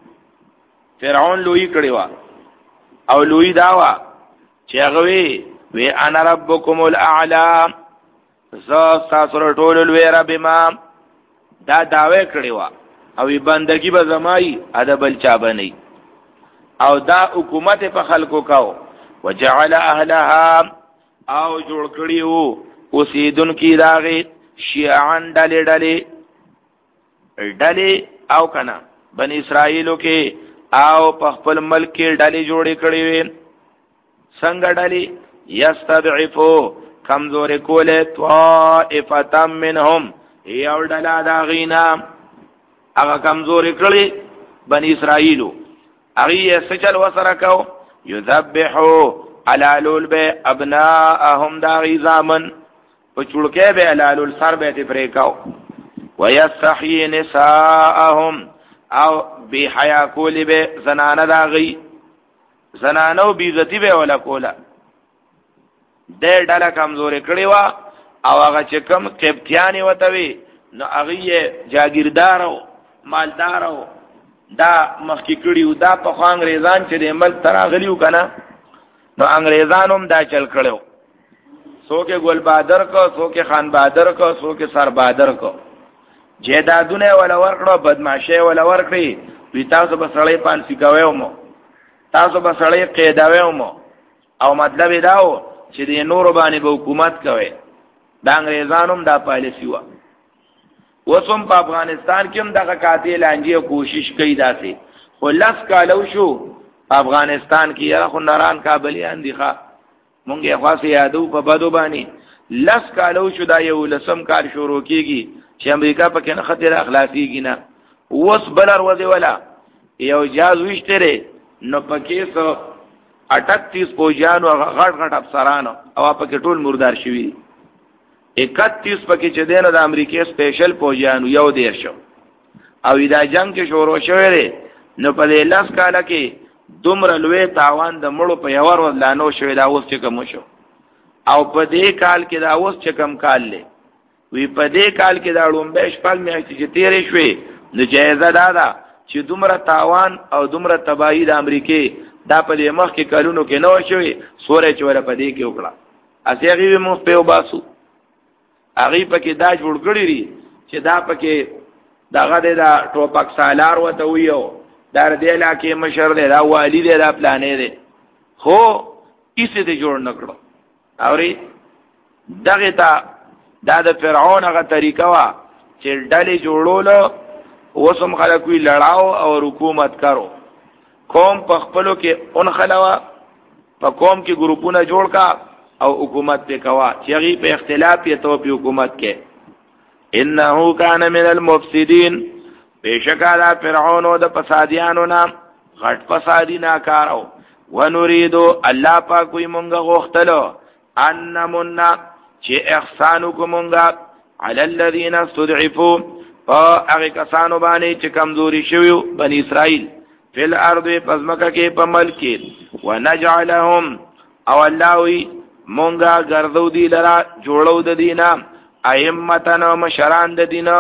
Speaker 1: فرعون لوی کړي وا او لوی داوا چې هغه وی وی انا ربکم الاعلى ز تاسو ټول لوی رب ما دا داوی کړي وا او بندگی به زمای ادبل چا بنئ او دا حکومت په خلکو کاو وجعل اهلها او جوړ کړیو اوسیدون کی داغه شیعان ډلې ډلې ډلې او کنا بنی اسرائیلو کې او په خپل ملک کې ډلې جوړې کړې وې. څنګه ډلې یستضعفو کمزورې کوله طائفه منهم یو ډله دا غینا هغه کمزورې کړې بنی اسرائیلو هغه یې سچل وسره کو یذبحو علالول به ابناءهم دا غیزامن په چړکې به علالول سر به تی پریکاو ويستحيي نساءهم او بی حیا کولی به زنانه دا غي زنانو بیزتی به ولا کولا ډېر ډاله کمزورې کړی وا او هغه چې کم قبطیانی وته وي نو هغه جاگیردارو مالدارو دا مخکې کړیو دا په خو انګریزان چې د ملک تراغلیو کنه نو انګریزانو هم دا چل کړو سوکه ګل بہادر کو سوکه خان بہادر کو سوکه سر بہادر کو جیدادونه ولا ورکړو بدمعشه ولا ورکړي وی تاسو به سړی پانسی کوي مو تاسو به سړی قیداوي مو او مطلب داو چې د نور باندې به حکومت کوي دا انګریزانو هم دا پالیسی و. وسوم په افغانستان کې هم دغه قاتل انجی کوشش کوي داسې خو لاس کالو شو افغانستان کې یا خو ناران کابلیان دي ښا مونږه خاصه یادو په بدو باندې لاس کالو شو دا یو لسم کال شروع کیږي چې امریکا پکې نه خطر اخلاقیږي نه وس بلر وځي ولا یو جاز وشتره نو پکې سو اٹھتیس پوجانو غټ غټ افسرانو او پکې ټول مردار شوی اکتیس پکې چې دینه د امریکای سپیشل پوجانو یو دیر شو او دا جنگ چې شروع شوی دی نو په لاس کاله کې دومره لوی تاوان د مړو په یو ور لانو شوی دا اوس چې کوم شو او په دې کال کې دا اوس چې کوم کال لې وی په دې کال کې دا لومبه شپږ میاشتې چې تیرې شوې د جایزه دا ده چې دومره تاوان او دومره تباہی د امریکای دا په دې مخ کې کارونو کې نه وشوي سورې چې ور په دې کې وکړه اسیغي مو په وباسو هغه پکې دا جوړ کړی ری چې دا پکې داغه دا ټوپک سالار وته ویو دا دې علاقې مشر دی دا والی دی دا پلانې دی خو کیسه دې جوړ نکړو اوري دغه تا دا د فرعون هغه طریقه وا چې ډلې جوړول وسم خلک وی لړاو او حکومت کارو قوم په خپلو کې اون خلوا په قوم کې ګروپونه جوړ کا او حکومت په کوا چې هغه په اختلاف یې تو په حکومت کې انه کان من المفسدين بشکاله فرعون او د فسادیانو نام غټ فسادی ناکارو ونريد الله پاک وي مونږ غوښتلو ان مننا چې احسان کومونګه علی الذین استضعفوا هغه کسانو باندې چې کمزوري شوی بنی اسرائیل فل ارض پزمکه کې په ملک ونجعلهم او الله وی مونږه ګرځو دی لرا جوړو د دینا ائمتن مشران د دینا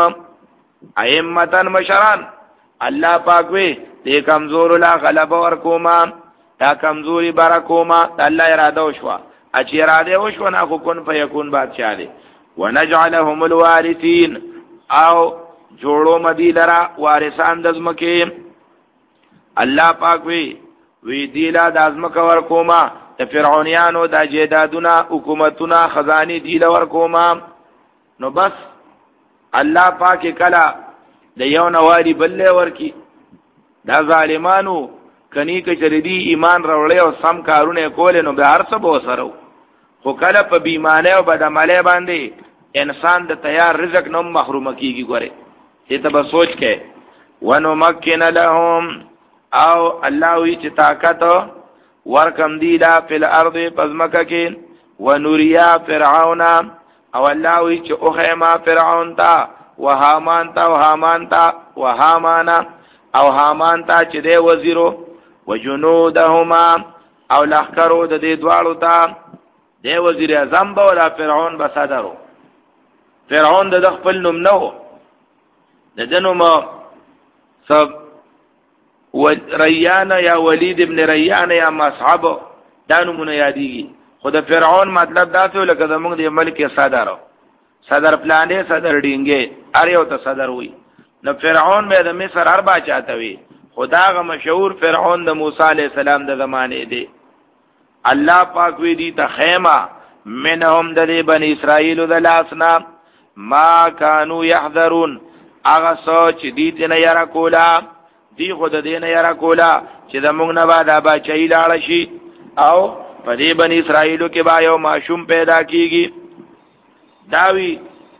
Speaker 1: ائمتن مشران الله پاک وی دې کمزور لا غلبه ور کوما تا کمزوري بار کوما الله اراده وشوا اچ اراده وشو نه خو کون په یکون بادشاہ دی ونجعلهم الوارثین او جوړو مدی لرا وارثان د ازمکه. الله پاک وی وی دیلا د ازمکه ور کوما د فرعونانو د جیدادونه حکومتونه خزانی دیلا ور کوما. نو بس الله پاک کلا د یو نواری بلې ورکی دا ظالمانو کني کچردي ایمان راوړې او سم کارونه کول نو به هر څه به وسرو. خو کله په بیمانه او بدعمله باندې انسان د تیار رزق نو محروم کیږي. ګوره دې ته به سوچ کې ونمکن لهم او الله وی چې طاقت ورکم دی لا فل ارض پزمکه کې ونوریا فرعون او الله وی چې اوخه ما فرعون تا وهامان تا وهامان تا وهامانا او هامان تا چې دی وزیرو وجنودهما او لخرو د دې دوالو تا دی وزیر اعظم به ولا فرعون بصدرو. فرعون د خپل نوم نو د دنو ما سب ریان یا ولید ابن ریان یا مصعب دانو مون یادېږي. خود فرعون مطلب دا څه لکه زمونږ د ملک صدر صدر پلانې صدر ډینګې اړیو ته صدر وي. نو فرعون به د مصر اربع چاته وي. خداغه مشهور فرعون د موسی علی السلام د زمانه دی. الله پاک وی دی ته خیمه منهم د بنی اسرائیل د لاسنا ما كانوا يحذرون هغه سوچ دي تنه یرا کولا دی خود دینه یرا کولا چې د موږ نه بعد ابا چي لاړ شي او په دې بنی اسرائیلو کې با یو ماشوم پیدا کیږي. داوی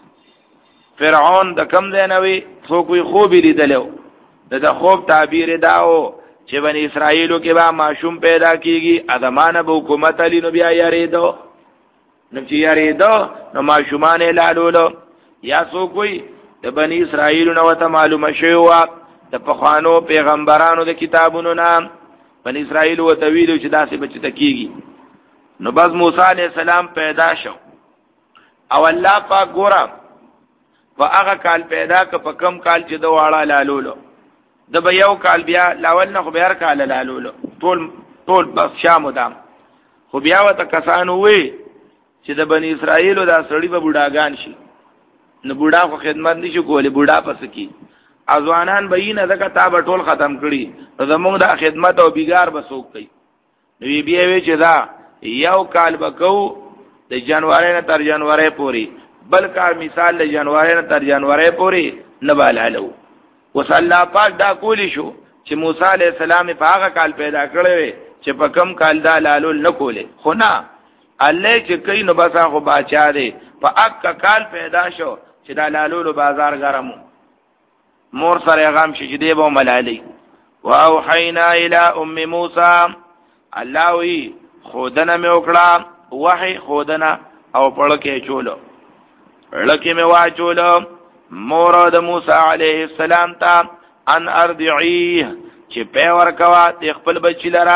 Speaker 1: فرعون د کم دینوي څوک وي خوب لیدلو د خوب تعبیر داو چې بنی اسرائیلو کې با ماشوم پیدا کیږي ادمانه به حکومت علی نو بیا یریدو نو چې یریدو نو ماشومان لالولو یا څوک وي د بنی اسرائیلو نو ته معلومه شوی د پخوانو پیغمبرانو د کتابونو نام بنی اسرائیل و تویلو چې داسې بچی تکیږي. نو بس موسی علیہ السلام پیدا شو او الله پاک ګورم په هغه کال پیدا ک په کم کال چې د واړه لالولو د به یو کال بیا لاول نه خو بیا هر کال لالولو ټول ټول بس شامو دام. خو بیا وته کسانو وی چې د بنی اسرائیل دا سړی به بوډاګان شي نو بوډا خو خدمت نشي کولی بوډا پس کی ازوانان به یې نه دغه تاب ټول ختم کړي زموږ د خدمت او بیګار بسوک کوي. نو بیا وی چې دا یو کال بکو د جنوري نه تر جنوري پوری بل کال مثال د جنوري نه تر جنوري پوری نه بالالو. وصلی الله پاک دا کولی شو چې موسی علی السلام په هغه کال پیدا کړی چې په کم کال دا لالول نه کوله. خو نه الله چې کین نو بس هغه باچا دی په اک کال پیدا شو چې دا لالول بازار ګرمو مور سره غم شي چې دی به ملالی. واوحینا الی ام موسی الله وی خودنه مې وکړه وحی خودنه او پړکه چولو لکه مې واچولو مور د موسی علیه السلام ته ان ارضعیه چې په ورکوا د خپل بچی لرا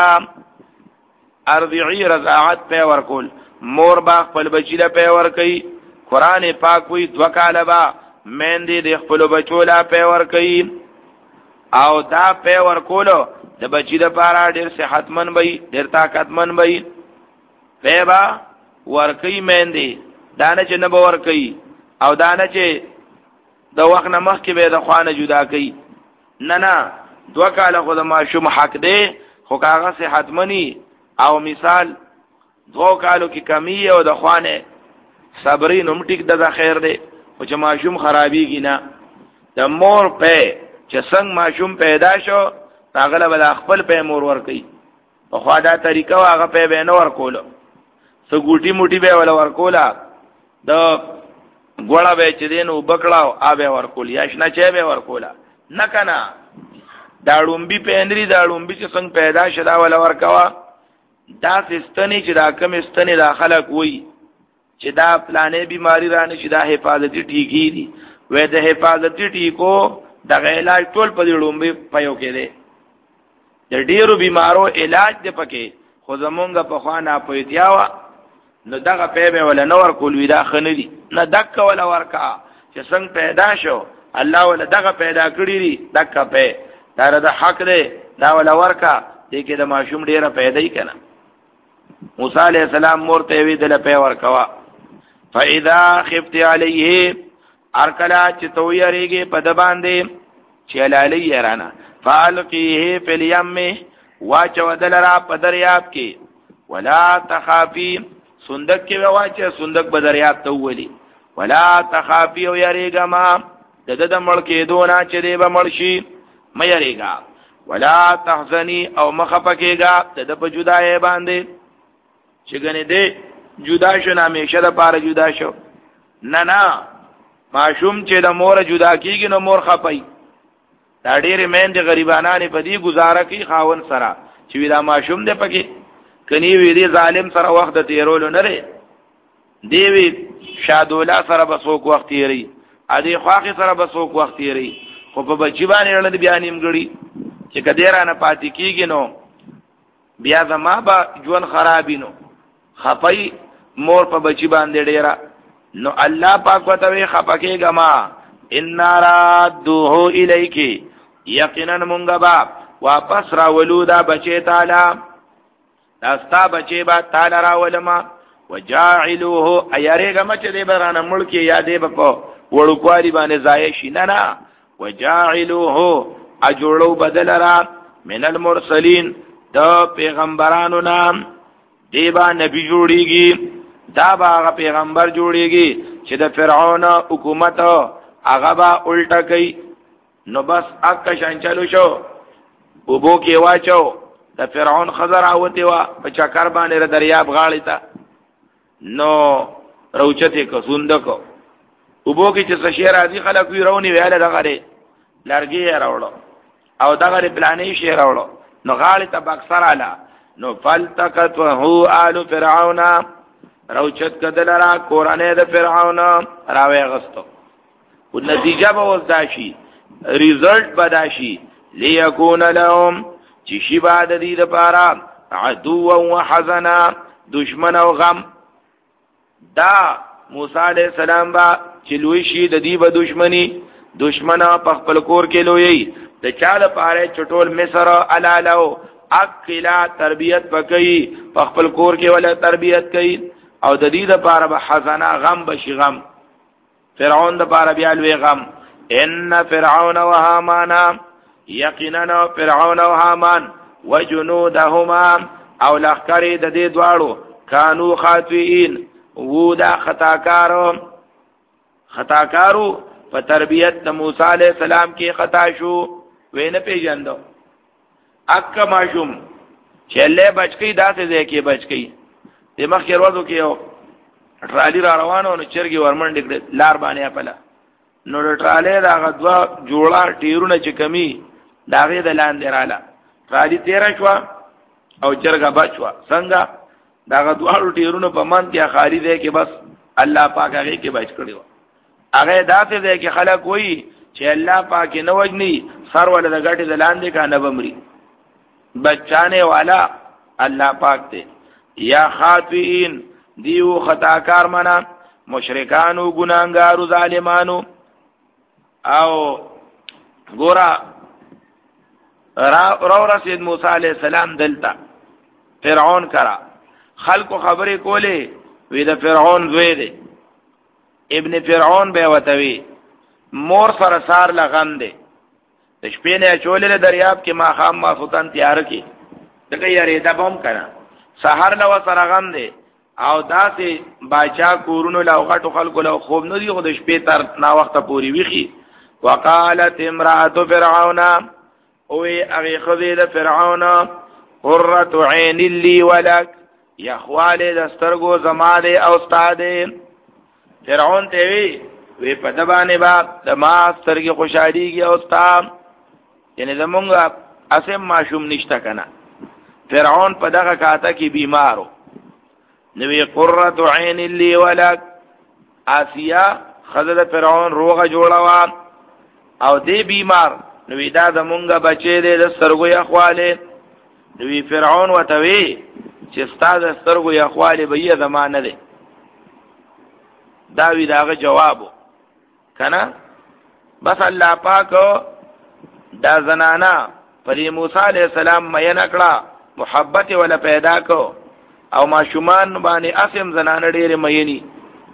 Speaker 1: ارضعی رضاعت په ورکول مور با خپل بچی له په ور کوي. قران پاک وی دو کاله با مندې د خپل بچو لا په ور کوي او دا په ور کولو د بچی د پاره ډیر صحتمن وي ډیر طاقتمن وي په با ور کوي مندې دانه چې نه ور کوي او دانه چې د وخت نه مخکې به د خوانه جدا کوي. نه نه دو کاله خو د ماشوم حق دی خو کاغه صحتمنی او مثال دو کالو کې کمی او د خوانه صبرین هم ټیک د خیر دی او چې ماشوم خرابېږي نه د مور په چې څنګه ماشوم پیدا شو هغه به خپل په مور ور کوي په خوا دا طریقه هغه په به نه ور کولو سو ګوټي موټي به ول ور کولا د ګوړه به چې دینو بکړاو آبه ور کول یا شنه چې به ور کولا نه کنه دا لومبي پندري دا لومبي چې څنګه پیدا شدا ول ور کوا دا ستنې چې دا کم ستنې داخله کوي چې دا پلانې بیماری رانه چې دا حفاظتي ټیکی دي وې د حفاظتي ټیکو د علاج ټول په لومبي پيو کې دي د ډیرو بیمارو علاج دی پکې خو زمونږ په خوا نه پویتیاوه نو دغه پیبه ولا نور کول ودا خندي نه دک ولا ورکا چې څنګه پیدا شو الله ولا دغه پیدا کړی دی دک په دا د حق دی دا ولا ورکا دې کې د ماشوم ډیره پیدا یې کنه. موسی علیہ السلام مور ته وی دل په ورکوا فاذا خفت علیه ارکلا چې تو یریږي په د باندې چې علی یرانا فالقیه فی الیم واچو دلرا په دریاب کې ولا تخافی صندوق کې واچه صندوق په دریاب ته ولی ولا تخافی او یریګه ما د د مړ کې دونه چې دی به مړ شي مې یریګه ولا تحزنی او مخفقېګه د په جدای باندې چې ګنې دې جدا شو همیشه د پاره جدا شو نه نه ماشوم چې د مور جدا کیږي نو مور خپي دا ډېرې مېندې غریبانانې په دې گزاره کوي خاون سره چې دا ماشوم دې پکې کني وی دې ظالم سره وخت تیرول نه لري دی وی شادولا سره بسوک وخت تیری ا دې خواخي سره بسوک وخت تیری خو په بچی باندې لړل بیا نیم غړي چې کډیرانه پاتې کیږي نو بیا زما به ژوند خرابینو خپي مور په بچی باندې ډیرا نو الله پاک وتوي خپکه غما ان رادوه الیک یقینا مونږه با واپس را ولودا بچی تعالی داستا بچی با تعالی را ولما وجاعلوه ایریګه مچ دې برانه ملک یادې په وړوکوالي باندې ځای شي نه نه وجاعلوه اجړو بدلرا من المرسلین د پیغمبرانو نام دیبا نبی جوړیږي دا با پیغمبر جوړیږي چې د فرعون حکومت هغه با الټا کوي نو بس اک شان چلو شو وبو کې واچو د فرعون خزر اوته وا په چکر باندې دریاب غاړی تا نو روچته کو سوندکو وبو کې چې شهر راځي خلک وی رونی ویاله دغه لرګي راوړو او دغه پلانې شي راوړو نو غاړی ته بکسر اعلی نو فلتقت هو آل فرعون روچت کدلرا قرانه د فرعون راوي غستو او نتیجه به وځاشي ریزلټ بداشي ليكون لهم چې شی بعد دې لپاره عدو او حزنا دشمن او غم دا موسی عليه السلام با چې لوی شي د دې به دشمنی دشمن په خپل کور کې لوی د چا لپاره چټول مصر علالو اکلا تربیت پکې په خپل کور کې ولا تربیت کوي او د دې لپاره به حزنا غم بشي غم فرعون د لپاره بیا لوی غم ان فرعون وهامان یقینا فرعون او حامان وجنودهما او لخکری د دې دواړو کانو خاطئین وو دا خطاکارو خطاکارو په تربیت د موسی علیہ السلام کې خطا شو وینه پیژندو اکه ماشوم چله بچکی داسې ځکه بچکی د مخ ورځو کې یو ټرالی را روانو نو چرګي ورمنډ لار باندې خپل نو ټرالی دا غدوا جوړه ټیرونه چې کمی داغه د لاندې رااله ټرالی تیر شو او چرګه بچوا څنګه دا غدوا ټیرونه په من کې خاري دی کې بس الله پاک هغه کې بچ کړو هغه داسې دی کې خلک وایي چې الله پاک نه وجني سر ول د غټي د لاندې کا نه بمري بچانه والا الله پاک ته یا خاطئین دیو خطاکار منا مشرکانو ګناګارو ظالمانو او ګورا را رسید موسی علیہ السلام دلتا فرعون کرا خلق خبرې کولې وی د فرعون زوی دی ابن فرعون به وتوی مور سره سار لغم دی د شپې نه چولې دریاب کې ما خام ما سلطان تیار کی دغه یاري دا بم کړه سحر نو سره غم دی او داسې باچا کورونو لا غټو خلکو له خوب نه دی خو د شپې تر نا وخت پوری ویخي وقالت امراه فرعون او هغه خذ فرعون قرة عين لي ولك یا خواله دسترګو زماده او استاد فرعون ته وی وی په دبانې با د ما سترګې خوشاليږي او استاد یعنی زمونږه اسیم معشوم نشته کنه فرعون په دغه کاته کې بیمارو نوې قرة عين لي ولك آسیا خذل فرعون روغه جوړوا او دې بیمار نوې دا زمونږه بچي دې د سترګو اخواله نوې فرعون وتوي چې استاد سترګو اخواله به یې زمانه ده دا وی داغه جوابو کنه بس الله پاک دا زنانا پر موسی علیہ السلام مې نکړه محبت ولا پیدا کو او ما شومان باندې اسم زنانه ډېر مېنی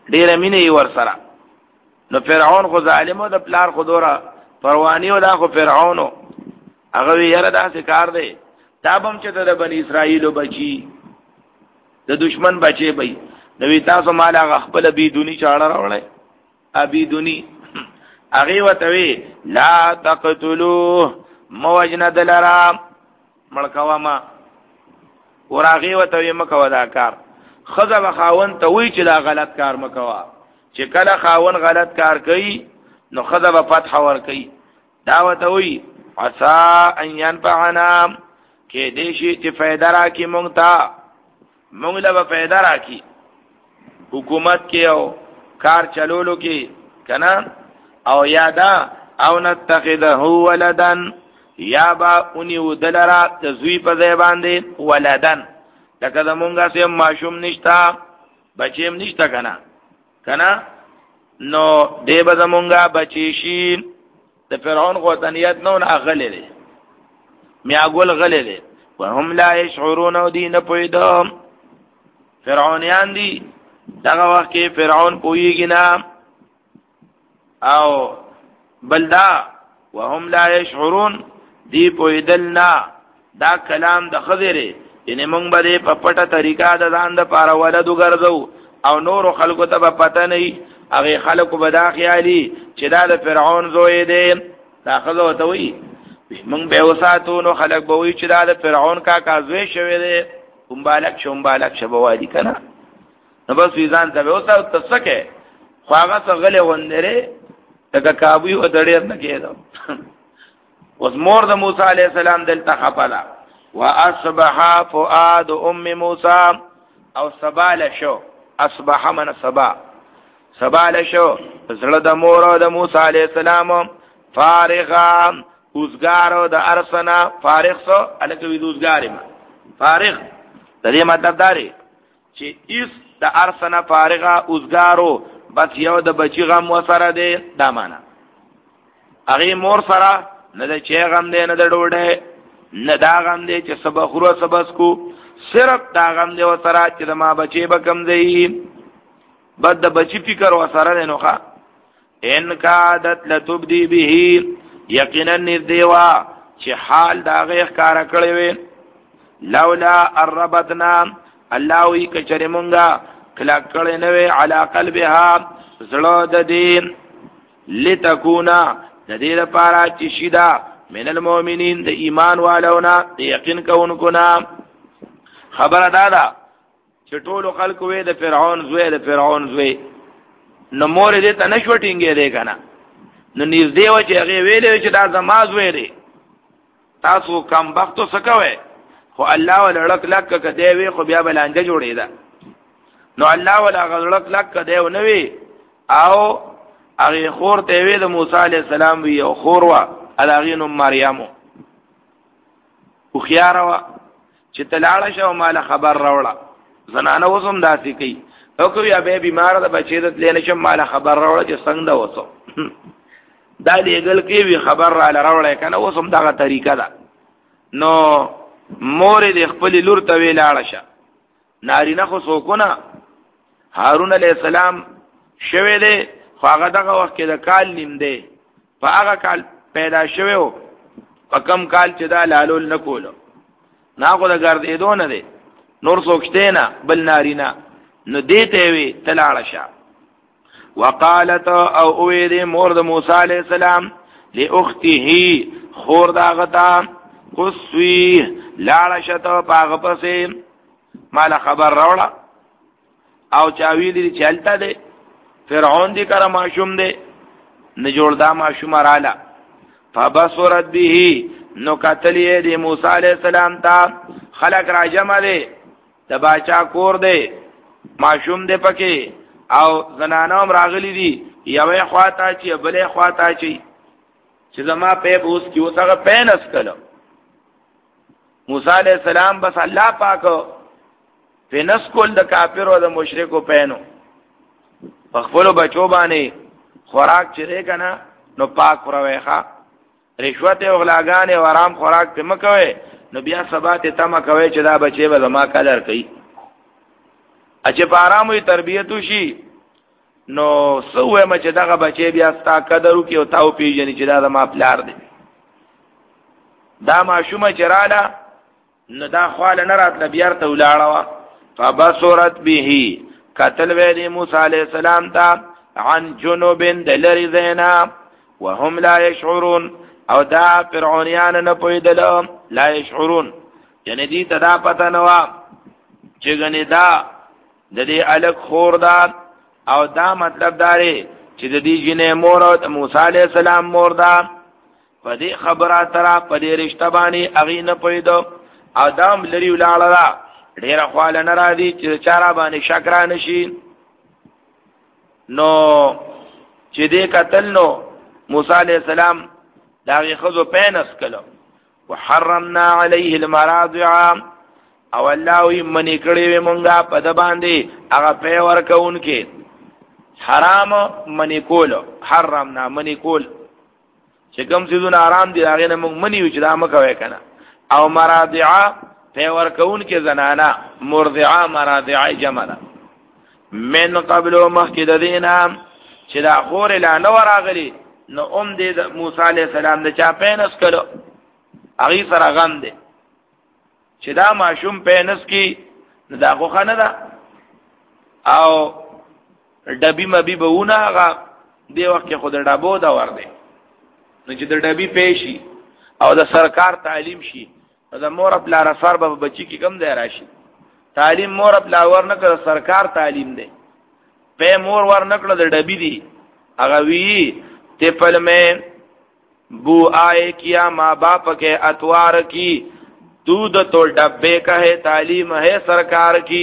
Speaker 1: ډېر مینه ور سره. نو فرعون خو ظالمو د پلار خو دورا پروانیو دا خو فرعونو هغه یاره دا څه کار دی تابم چې د بنی اسرائیلو بچي د دشمن بچي بې نو تاسو مال هغه خپل بي دونی چاړه راوړل ابي دونی هغه وتوي لا تقتلوا موجنا دلرا ملکوا ما ورغه وتوي مکو دا کار خذ خاون ته وی چې دا غلط کار مکوا چې کله خاون غلط کار کوي نو خذ به فتح ور کوي دا وتوي عسى ان ينفعنا کې دې شي چې فائدہ راکې مونږ ته مونږ له فائدہ راکې حکومت کې او کار چلولو کې کنا او یادا او نتخذه ولدن یا با اونی ودلرا تزوی په ځای باندې ولدن لکه زمونږه سم ماشوم نشتا بچیم نشتا کنا کنا نو دی به زمونږه بچی شي د فرعون غوتنیت نو غلې دي میاګول غلې دي وهم لا يشعرون دین پویدم فرعونیان دي دغه وخت کې فرعون پویږي نه او بلدا وهم لا يشعرون دی پویدلنا دا کلام د خضره یعنی مونږ به په پټه طریقه د ځان د پاره ولادو ګرځو او نور خلکو ته به پته نه هغه خلکو به دا خیالي چې دا د فرعون زوی دی دا خزو ته وي مونږ به وساتو نو خلک به وي چې دا د فرعون کا کازوي شوی دی کوم بالک شوم بالک شبو وادي کنه نو بس ځان ته وساتو تسکه خو هغه څنګه وندره تک کابوی او دړې نه کېدو اوس مور د موسی عليه السلام دلته خپلا واصبح فؤاد ام موسی او سبال شو اصبح من سبا سبال شو زړه د مور د موسی عليه السلام فارغا اوسګارو د ارسنا فارغ سو الکه وی اوسګارم فارغ د دې مطلب داري چې اس د ارسنا فارغا اوسګارو بس یو د بچی غم وسره دی دا معنا هغه مور سره نه د چی غم دی نه د ډوډۍ نه دا غم دی چې سبا خورو سبس کو صرف دا غم دی وسره چې د ما بچی به کم دی بد د بچی فکر وسره نه نوخه ان کادت لتبدی به یقینا نذوا چې حال دا غیخ کار کړی وي لولا الربتنا الله وی کچره مونږه کلا کړي نه وي علی قلبها زړه د دین لتكونا د دې لپاره چې شیدا من المؤمنین د ایمان والونا د یقین کوونکو نا خبره دادا چې ټول خلق وې د فرعون زوی د فرعون زوی نو مور دې ته نشو ټینګې دی کنه نو نږدې و چې هغه ویلې چې دا زما زوی دی تاسو کم وختو سکوي خو الله ولړک لک کده وی خو بیا بلانجه جوړې ده نو الله ولا غلط لک دیو نوی او هغه خور ته وی د موسی علی السلام وی او خور وا الاغین مریم خو خياروا چې تلاړه شو مال خبر راوړه زنانه وسم داسې کوي او کوي به بیمار ده بچی د لینې شم مال خبر راوړه چې څنګه وسو دا لګل کې وی خبر را راوړه کنه وسم دغه طریقه ده نو مور دې خپل لور ته وی لاړه شه نارینه خو سوکونه هارون علیہ السلام شوه دی خو هغه دغه وخت کې د کال نیم دی په هغه کال پیدا شوه او په کم کال چې دا لالول نه کولو نه خو د ګرځېدو نه دی نور سوکشته نه بل نارینا نو دیته وی تلاړه شه وقالت او اوې د مور د موسی علیہ السلام لاخته خور دا غتا قصوی لاړه شته پاغه پسې مال خبر راوړه او چاوی دې چلتا دے فرعون دې کرا ماشوم دې نه جوړ دا ماشوم رااله فبصرت به نو قتلې دې موسی عليه السلام ته خلق راجمه دې تباچا کور دې ماشوم دې پکې او زنانوم راغلي دي یوې خواته چې بلې خواته چې چې زما په اوس کې وسغه پینس کړو موسی عليه السلام بس الله پاک فنس کول د کافر او د مشرکو پینو خپل بچو باندې خوراک چره کنه نو پاک پرويخه رشوت او غلاګان او آرام خوراک ته مکوي نو بیا سبات ته مکوي چې دا بچي به زما قدر کوي اچې په آرامي تربيته شي نو سوې مچ دغه بچي بیا ستا قدر وکي او تاو پیژنې چې دا ما پلار دی دا ماشومه چراله نو دا خواله نه راتله بیارته ولاړه فبصرت به قتل ویلی موسی علیہ السلام تا عن جنوب دلری زینا وهم لا يشعرون او دا فرعونیان نه پویدل لا يشعرون یعنی دی تدا پتا نوا چې غنی دا د دې الک خور دا او دا مطلب داري چې د دې جنې مور او موسی علیہ السلام مور دا په دې خبره ترا په دې رشتہ باندې اغي نه پویدو او دام لري ولاړه ډیر خواله نه را دي چې چارا باندې شکر نشي نو چې دې قتل نو موسی علیہ السلام داغی خذو پینس کلو وحرمنا علیه المراضع او الله وی منی کړي وي مونږه په د باندې هغه په ورکون کې حرام منی کول حرمنا منی کول چې کوم څه حرام دي هغه نه مونږ منی و چې دا مکوي کنه او مراضع په ورکون کې زنانا مرضعه مراضع جمع من قبل مخکد دینا چې دا خور لا نو راغلی نو ام دې موسی علیہ السلام د چا پینس کړو هغه سره غم دې چې دا ماشوم پینس کی نو دا خو خنه ده او ډبی مبي بهونه هغه دی وخت خود ډبو دا ور دی نو چې د ډبی پېشي او د سرکار تعلیم شي نو د مور خپل رسار به بچی کی کم دی راشي تعلیم مور خپل ور نه کړ سرکار تعلیم دی په مور ور نه کړ د ډبی دی هغه وی تپل میں بو آئے کیا ماں باپ کے اتوار کی دودھ تو ڈبے کا ہے تعلیم ہے سرکار کی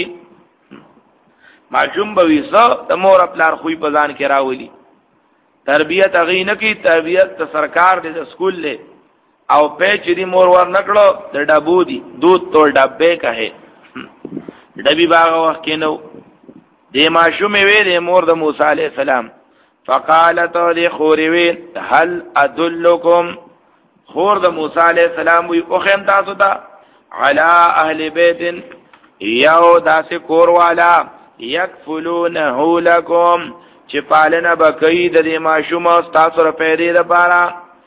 Speaker 1: معشوم بویسو تمور اپلار خوی پزان کے راولی تربیت اغین کی تربیت تا سرکار دے سکول لے او پیچ دی مور ور نکڑو در ڈبو دی دودھ تو ڈبے کا ہے ڈبی باغ وقت کے نو دے معشوم وی دے مور دا موسیٰ علیہ السلام فقالت دی خوروی هل ادلکم خور د موسی علیہ السلام وی او خیم تاسو ته علی اهل بیت یو داس کور والا یکفلونه لکم چې پالنه بکئی د دې ماشوم تاسو را پیری د پارا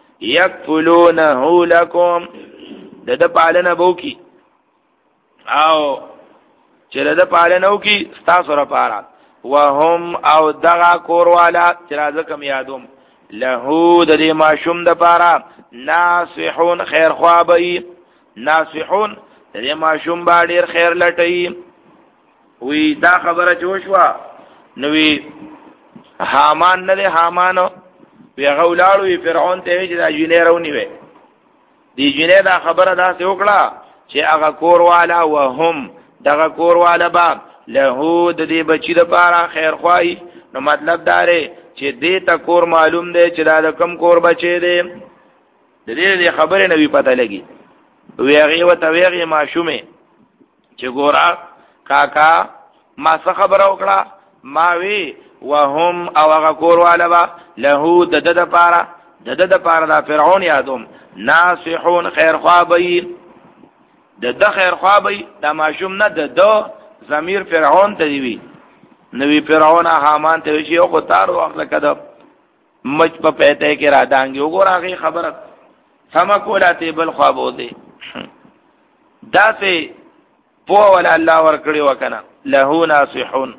Speaker 1: یکفلونه لکم د د پالنه بوکی او چې د پالنه وکي تاسو را پارا وهم او دغا کور والا چرازه کم یادوم لهو د دې ماشوم د پارا ناصحون خیر خوابئی ناصحون د دې ماشوم با ډیر خیر لټئی وی دا خبره جوشوا نو وی حامان نه حامان وی غولاړو وی فرعون ته وی چې دا جنیرونی وی دی جنې دا خبره دا څه وکړه چې هغه کور والا وهم دغه کور والا با له د دې بچی د پاره خیر خوای نو مطلب داره چې دې تا کور معلوم دی چې دا کم کور بچی دی د دې خبره نه وی پته لګي وی هغه وته ویغه ماشومه چې ګورا کاکا ما څه خبره وکړه ما وی وهم او هغه کور والا با له د د د پاره د د د پاره دا فرعون یادوم ناصحون خیر خوابی د د خیر خوابی دا ماشوم نه د دو ضمیر فرعون ته دی نوی فرعون حامان ته شي او تار وخت کده مچ په پته کې را دانګي وګورغه خبره سم کولاته بل خواب وځي دا سه پو ولا الله ور کړی وکنه له ناصحون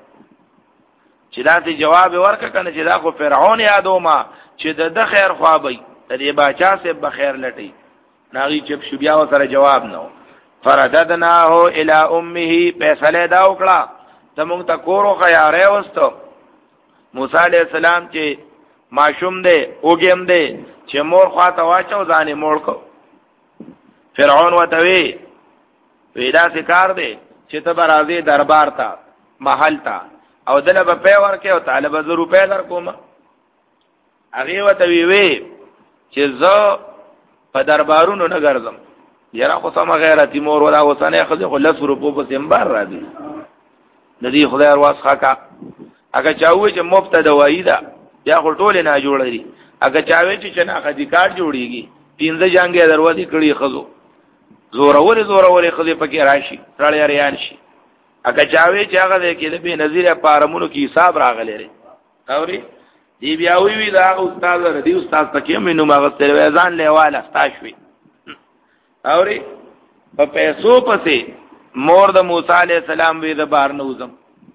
Speaker 1: چې دا ته جواب ورک کنه چې دا خو فرعون یادو ما چې د خیر خوابي د دې باچا سه بخیر لټي ناغي چپ شو بیا سره جواب نو فرددناه الى امه فیصله دا وکړه زمونږ ته کورو خیاره وستو موسی علیہ السلام چې ماشوم دی اوګم دی چې مور خواته واچو ځانې مور کو فرعون وتوی ویدا سکار دی چې ته برازي دربار ته محل ته او دله په پی ورکه او طالب زو روپے در کوم هغه وتوی وی چې زه په دربارونو نه ګرځم یرا خو سم غیرتی مور ولا وسنه خو خو لس روپو په سیمبار را دي د دې خدای ارواس خاکا هغه چاوي چې مفت دوايي ده یا خو ټول نه جوړري هغه چاوي چې چنه خدي کارت جوړيږي پینځه جنگي دروازې کړي خزو زورور زورور خزي پکې راشي تړلې ریان شي هغه چاوي چې هغه کې د به نظیر پارمونو کې حساب راغلي اوري دی بیا وی وی دا استاد ردی استاد تکي مينو مغسل وزان لیواله استاشوي اوري په پیسو پسې مور د موسی عليه السلام وی د بار نوزم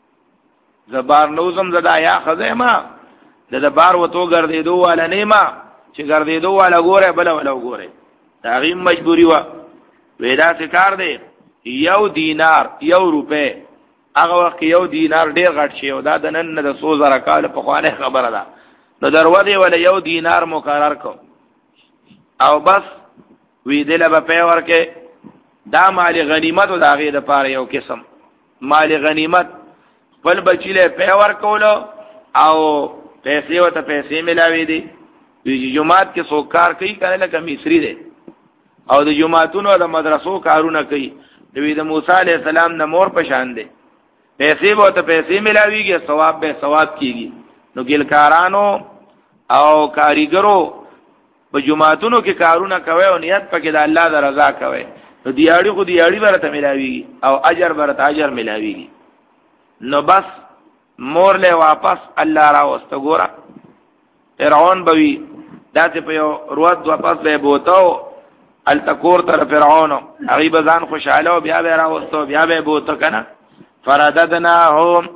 Speaker 1: زبار نوزم زدا یا خزیما د بار وته ګرځېدو والا نیما چې ګرځېدو والا ګوره بل ولا ګوره تاغیم مجبوری وا وېدا څکار دی یو دینار یو روپے هغه وخت یو دینار ډیر غټ شي او دا د نن د سو زره کال په خوانه خبره ده نو دروازه ولا یو دینار مقرر کو او بس وی دله په پی ورکه دا مال غنیمت او دا غي د پاره یو قسم مال غنیمت بل بچیله پی ورکولو او پیسې وته پیسې ملاوي دي د جمعات کې څوکار کوي کنه لکه مصری دي او د جمعاتونو او د مدرسو کارونه کوي د موسی عليه السلام د مور په شان دي پیسې وته پیسې ملاويږي ثواب به ثواب کیږي نو ګلکارانو او کاریګرو په جمعاتونو کې کارونه کوي او نیت پکې د الله د رضا کوي نو دیاړي خو دیاړي ورته ملاويږي او اجر ورته اجر ملاويږي نو بس مور له واپس الله را واستګورا فرعون بوي داسې په یو روات واپس به بوتاو التکور تر فرعون غیب ځان خوشاله او بیا به را واستو بیا به بوته کنه فرددناهم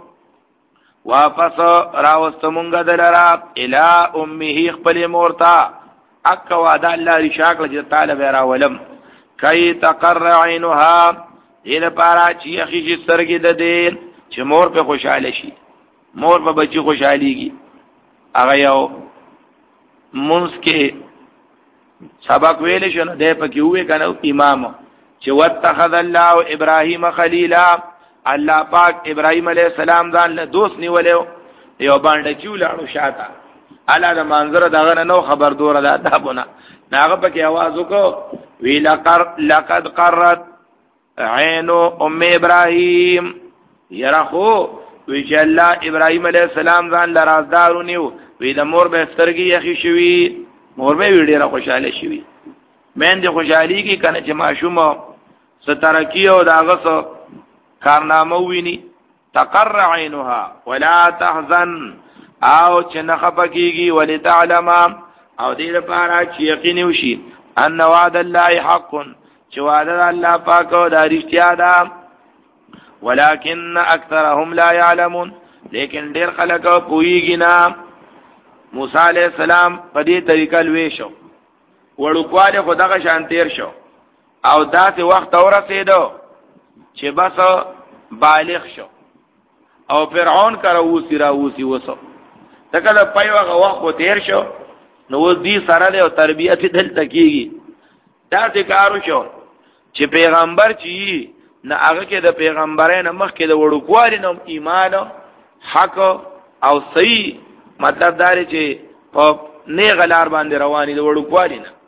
Speaker 1: واپس را واستمونګه دلرا الی امه خپل مورتا اک وعده الله رشاک لج طالب را ولم کای تقر عینها دې لپاره چې اخی سترګې د دې چې مور په خوشاله شي مور په بچي خوشاليږي هغه یو منس کې سبق ویل شنو دې پکې وې کنه امام چې واتخذ الله ابراهيم خليلا الله پاک ابراهيم عليه السلام ځان له دوست نیولیو یو باندې چولاړو شاته الا د منظر دغه نو خبر دوره ده دابونه ناغه پکې आवाज وکړو وی لقد لقد قرت عين ام ابراهيم يرخو وی چې الله ابراهيم عليه السلام ځان لرازدارونیو وی د مور به سترګي یخي شوی مور به ډیره خوشاله شوی مین دي خوشحالي کی کنه چې ماشوم سترکی او داغه سو کارنامه ویني تقر عینها ولا تحزن او چې نه خپکیږي ولتعلم او دې لپاره چې یقین وشي ان وعد الله حق چې وعده الله پاک او د رښتیا ده ولكن اکثرهم لا يعلمون لیکن ډیر خلک پوهیږي نه موسی علیہ السلام په دې طریقه لوي شو وړوکواله خدغه شانتیر شو او داسې وخت اورسېدو چې بس بالغ شو او فرعون کرا وسی را وسی وسو تکله پایوغه وخت تیر شو نو دې سره له تربیت دل تکیږي داسې کارو شو چې پیغمبر چی نه هغه کې د پیغمبرانو مخ کې د وړوکوالي نوم ایمان حق او صحیح مطلب دار چې په نه غلار باندې رواني د وړوکوالي نه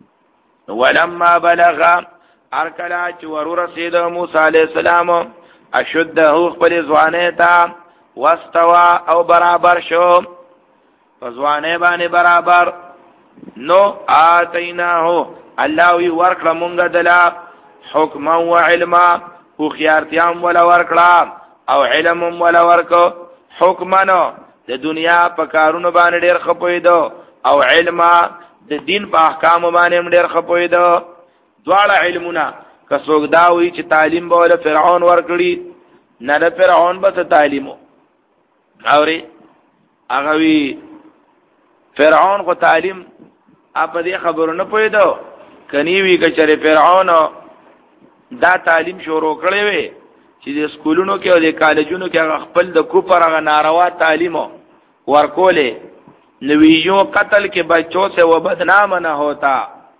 Speaker 1: ولما بلغ ارکلا چې ورور سید موسی علیہ السلام اشده خپل ځوانه تا واستوا او برابر شو په ځوانه باندې برابر نو اتیناه الله وی ورکړه مونږ دلا حکم او علم او خيارتيام ولا ورکړه او علم ولا ورکو حکمانو د دنیا په کارونو باندې ډېر خپویدو او علم د دین په احکام باندې ډېر خپویدو دواړه علمونه کڅوګ دا وی چې تعلیم به ول فرعون ورکړي نه د فرعون به تعلیمو اوري هغه وی فرعون کو تعلیم اپ دې خبرو نه پویدو کني وی کچره فرعون دا تعلیم شروع کړی وي چې د سکولونو کې او د کالجونو کې خپل د کوپر غ ناروا تعلیم ورکولې نویو قتل کے بچوں سے وہ بدنام نہ ہوتا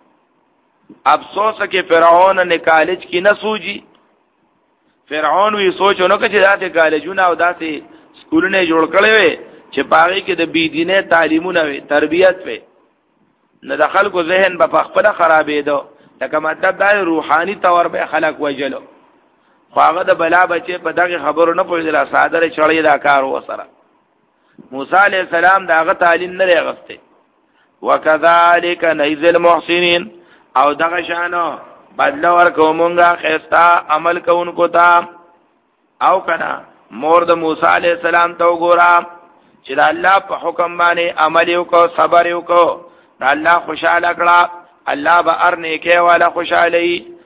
Speaker 1: افسوس کہ فرعون نے کالج کی نہ سوجی فرعون وی سوچو نو چې داسې کالجونه او داسې سکولونه جوړ کړي وي چې پاره کې د بی دینه تعلیمونه وي تربیت وي نه د خلکو ذهن په خپل خرابېدو لکه مطلب دا روحاني تور به خلق وجلو خواغه د بلا بچي په دغه خبرو نه پوهیدل صادره چړې دا کار وسره موسی علیہ السلام داغه تعلیم نه لغسته وکذالک نذ المحسنین او دغه شانو بدل ورکومونګه خستا عمل کوونکو تا او کنا مور د موسی علیہ السلام ته وګورا چې د الله په حکم باندې عمل وکړو صبر وکړو الله خوشاله کړه الله به ار نیکه والا خوشاله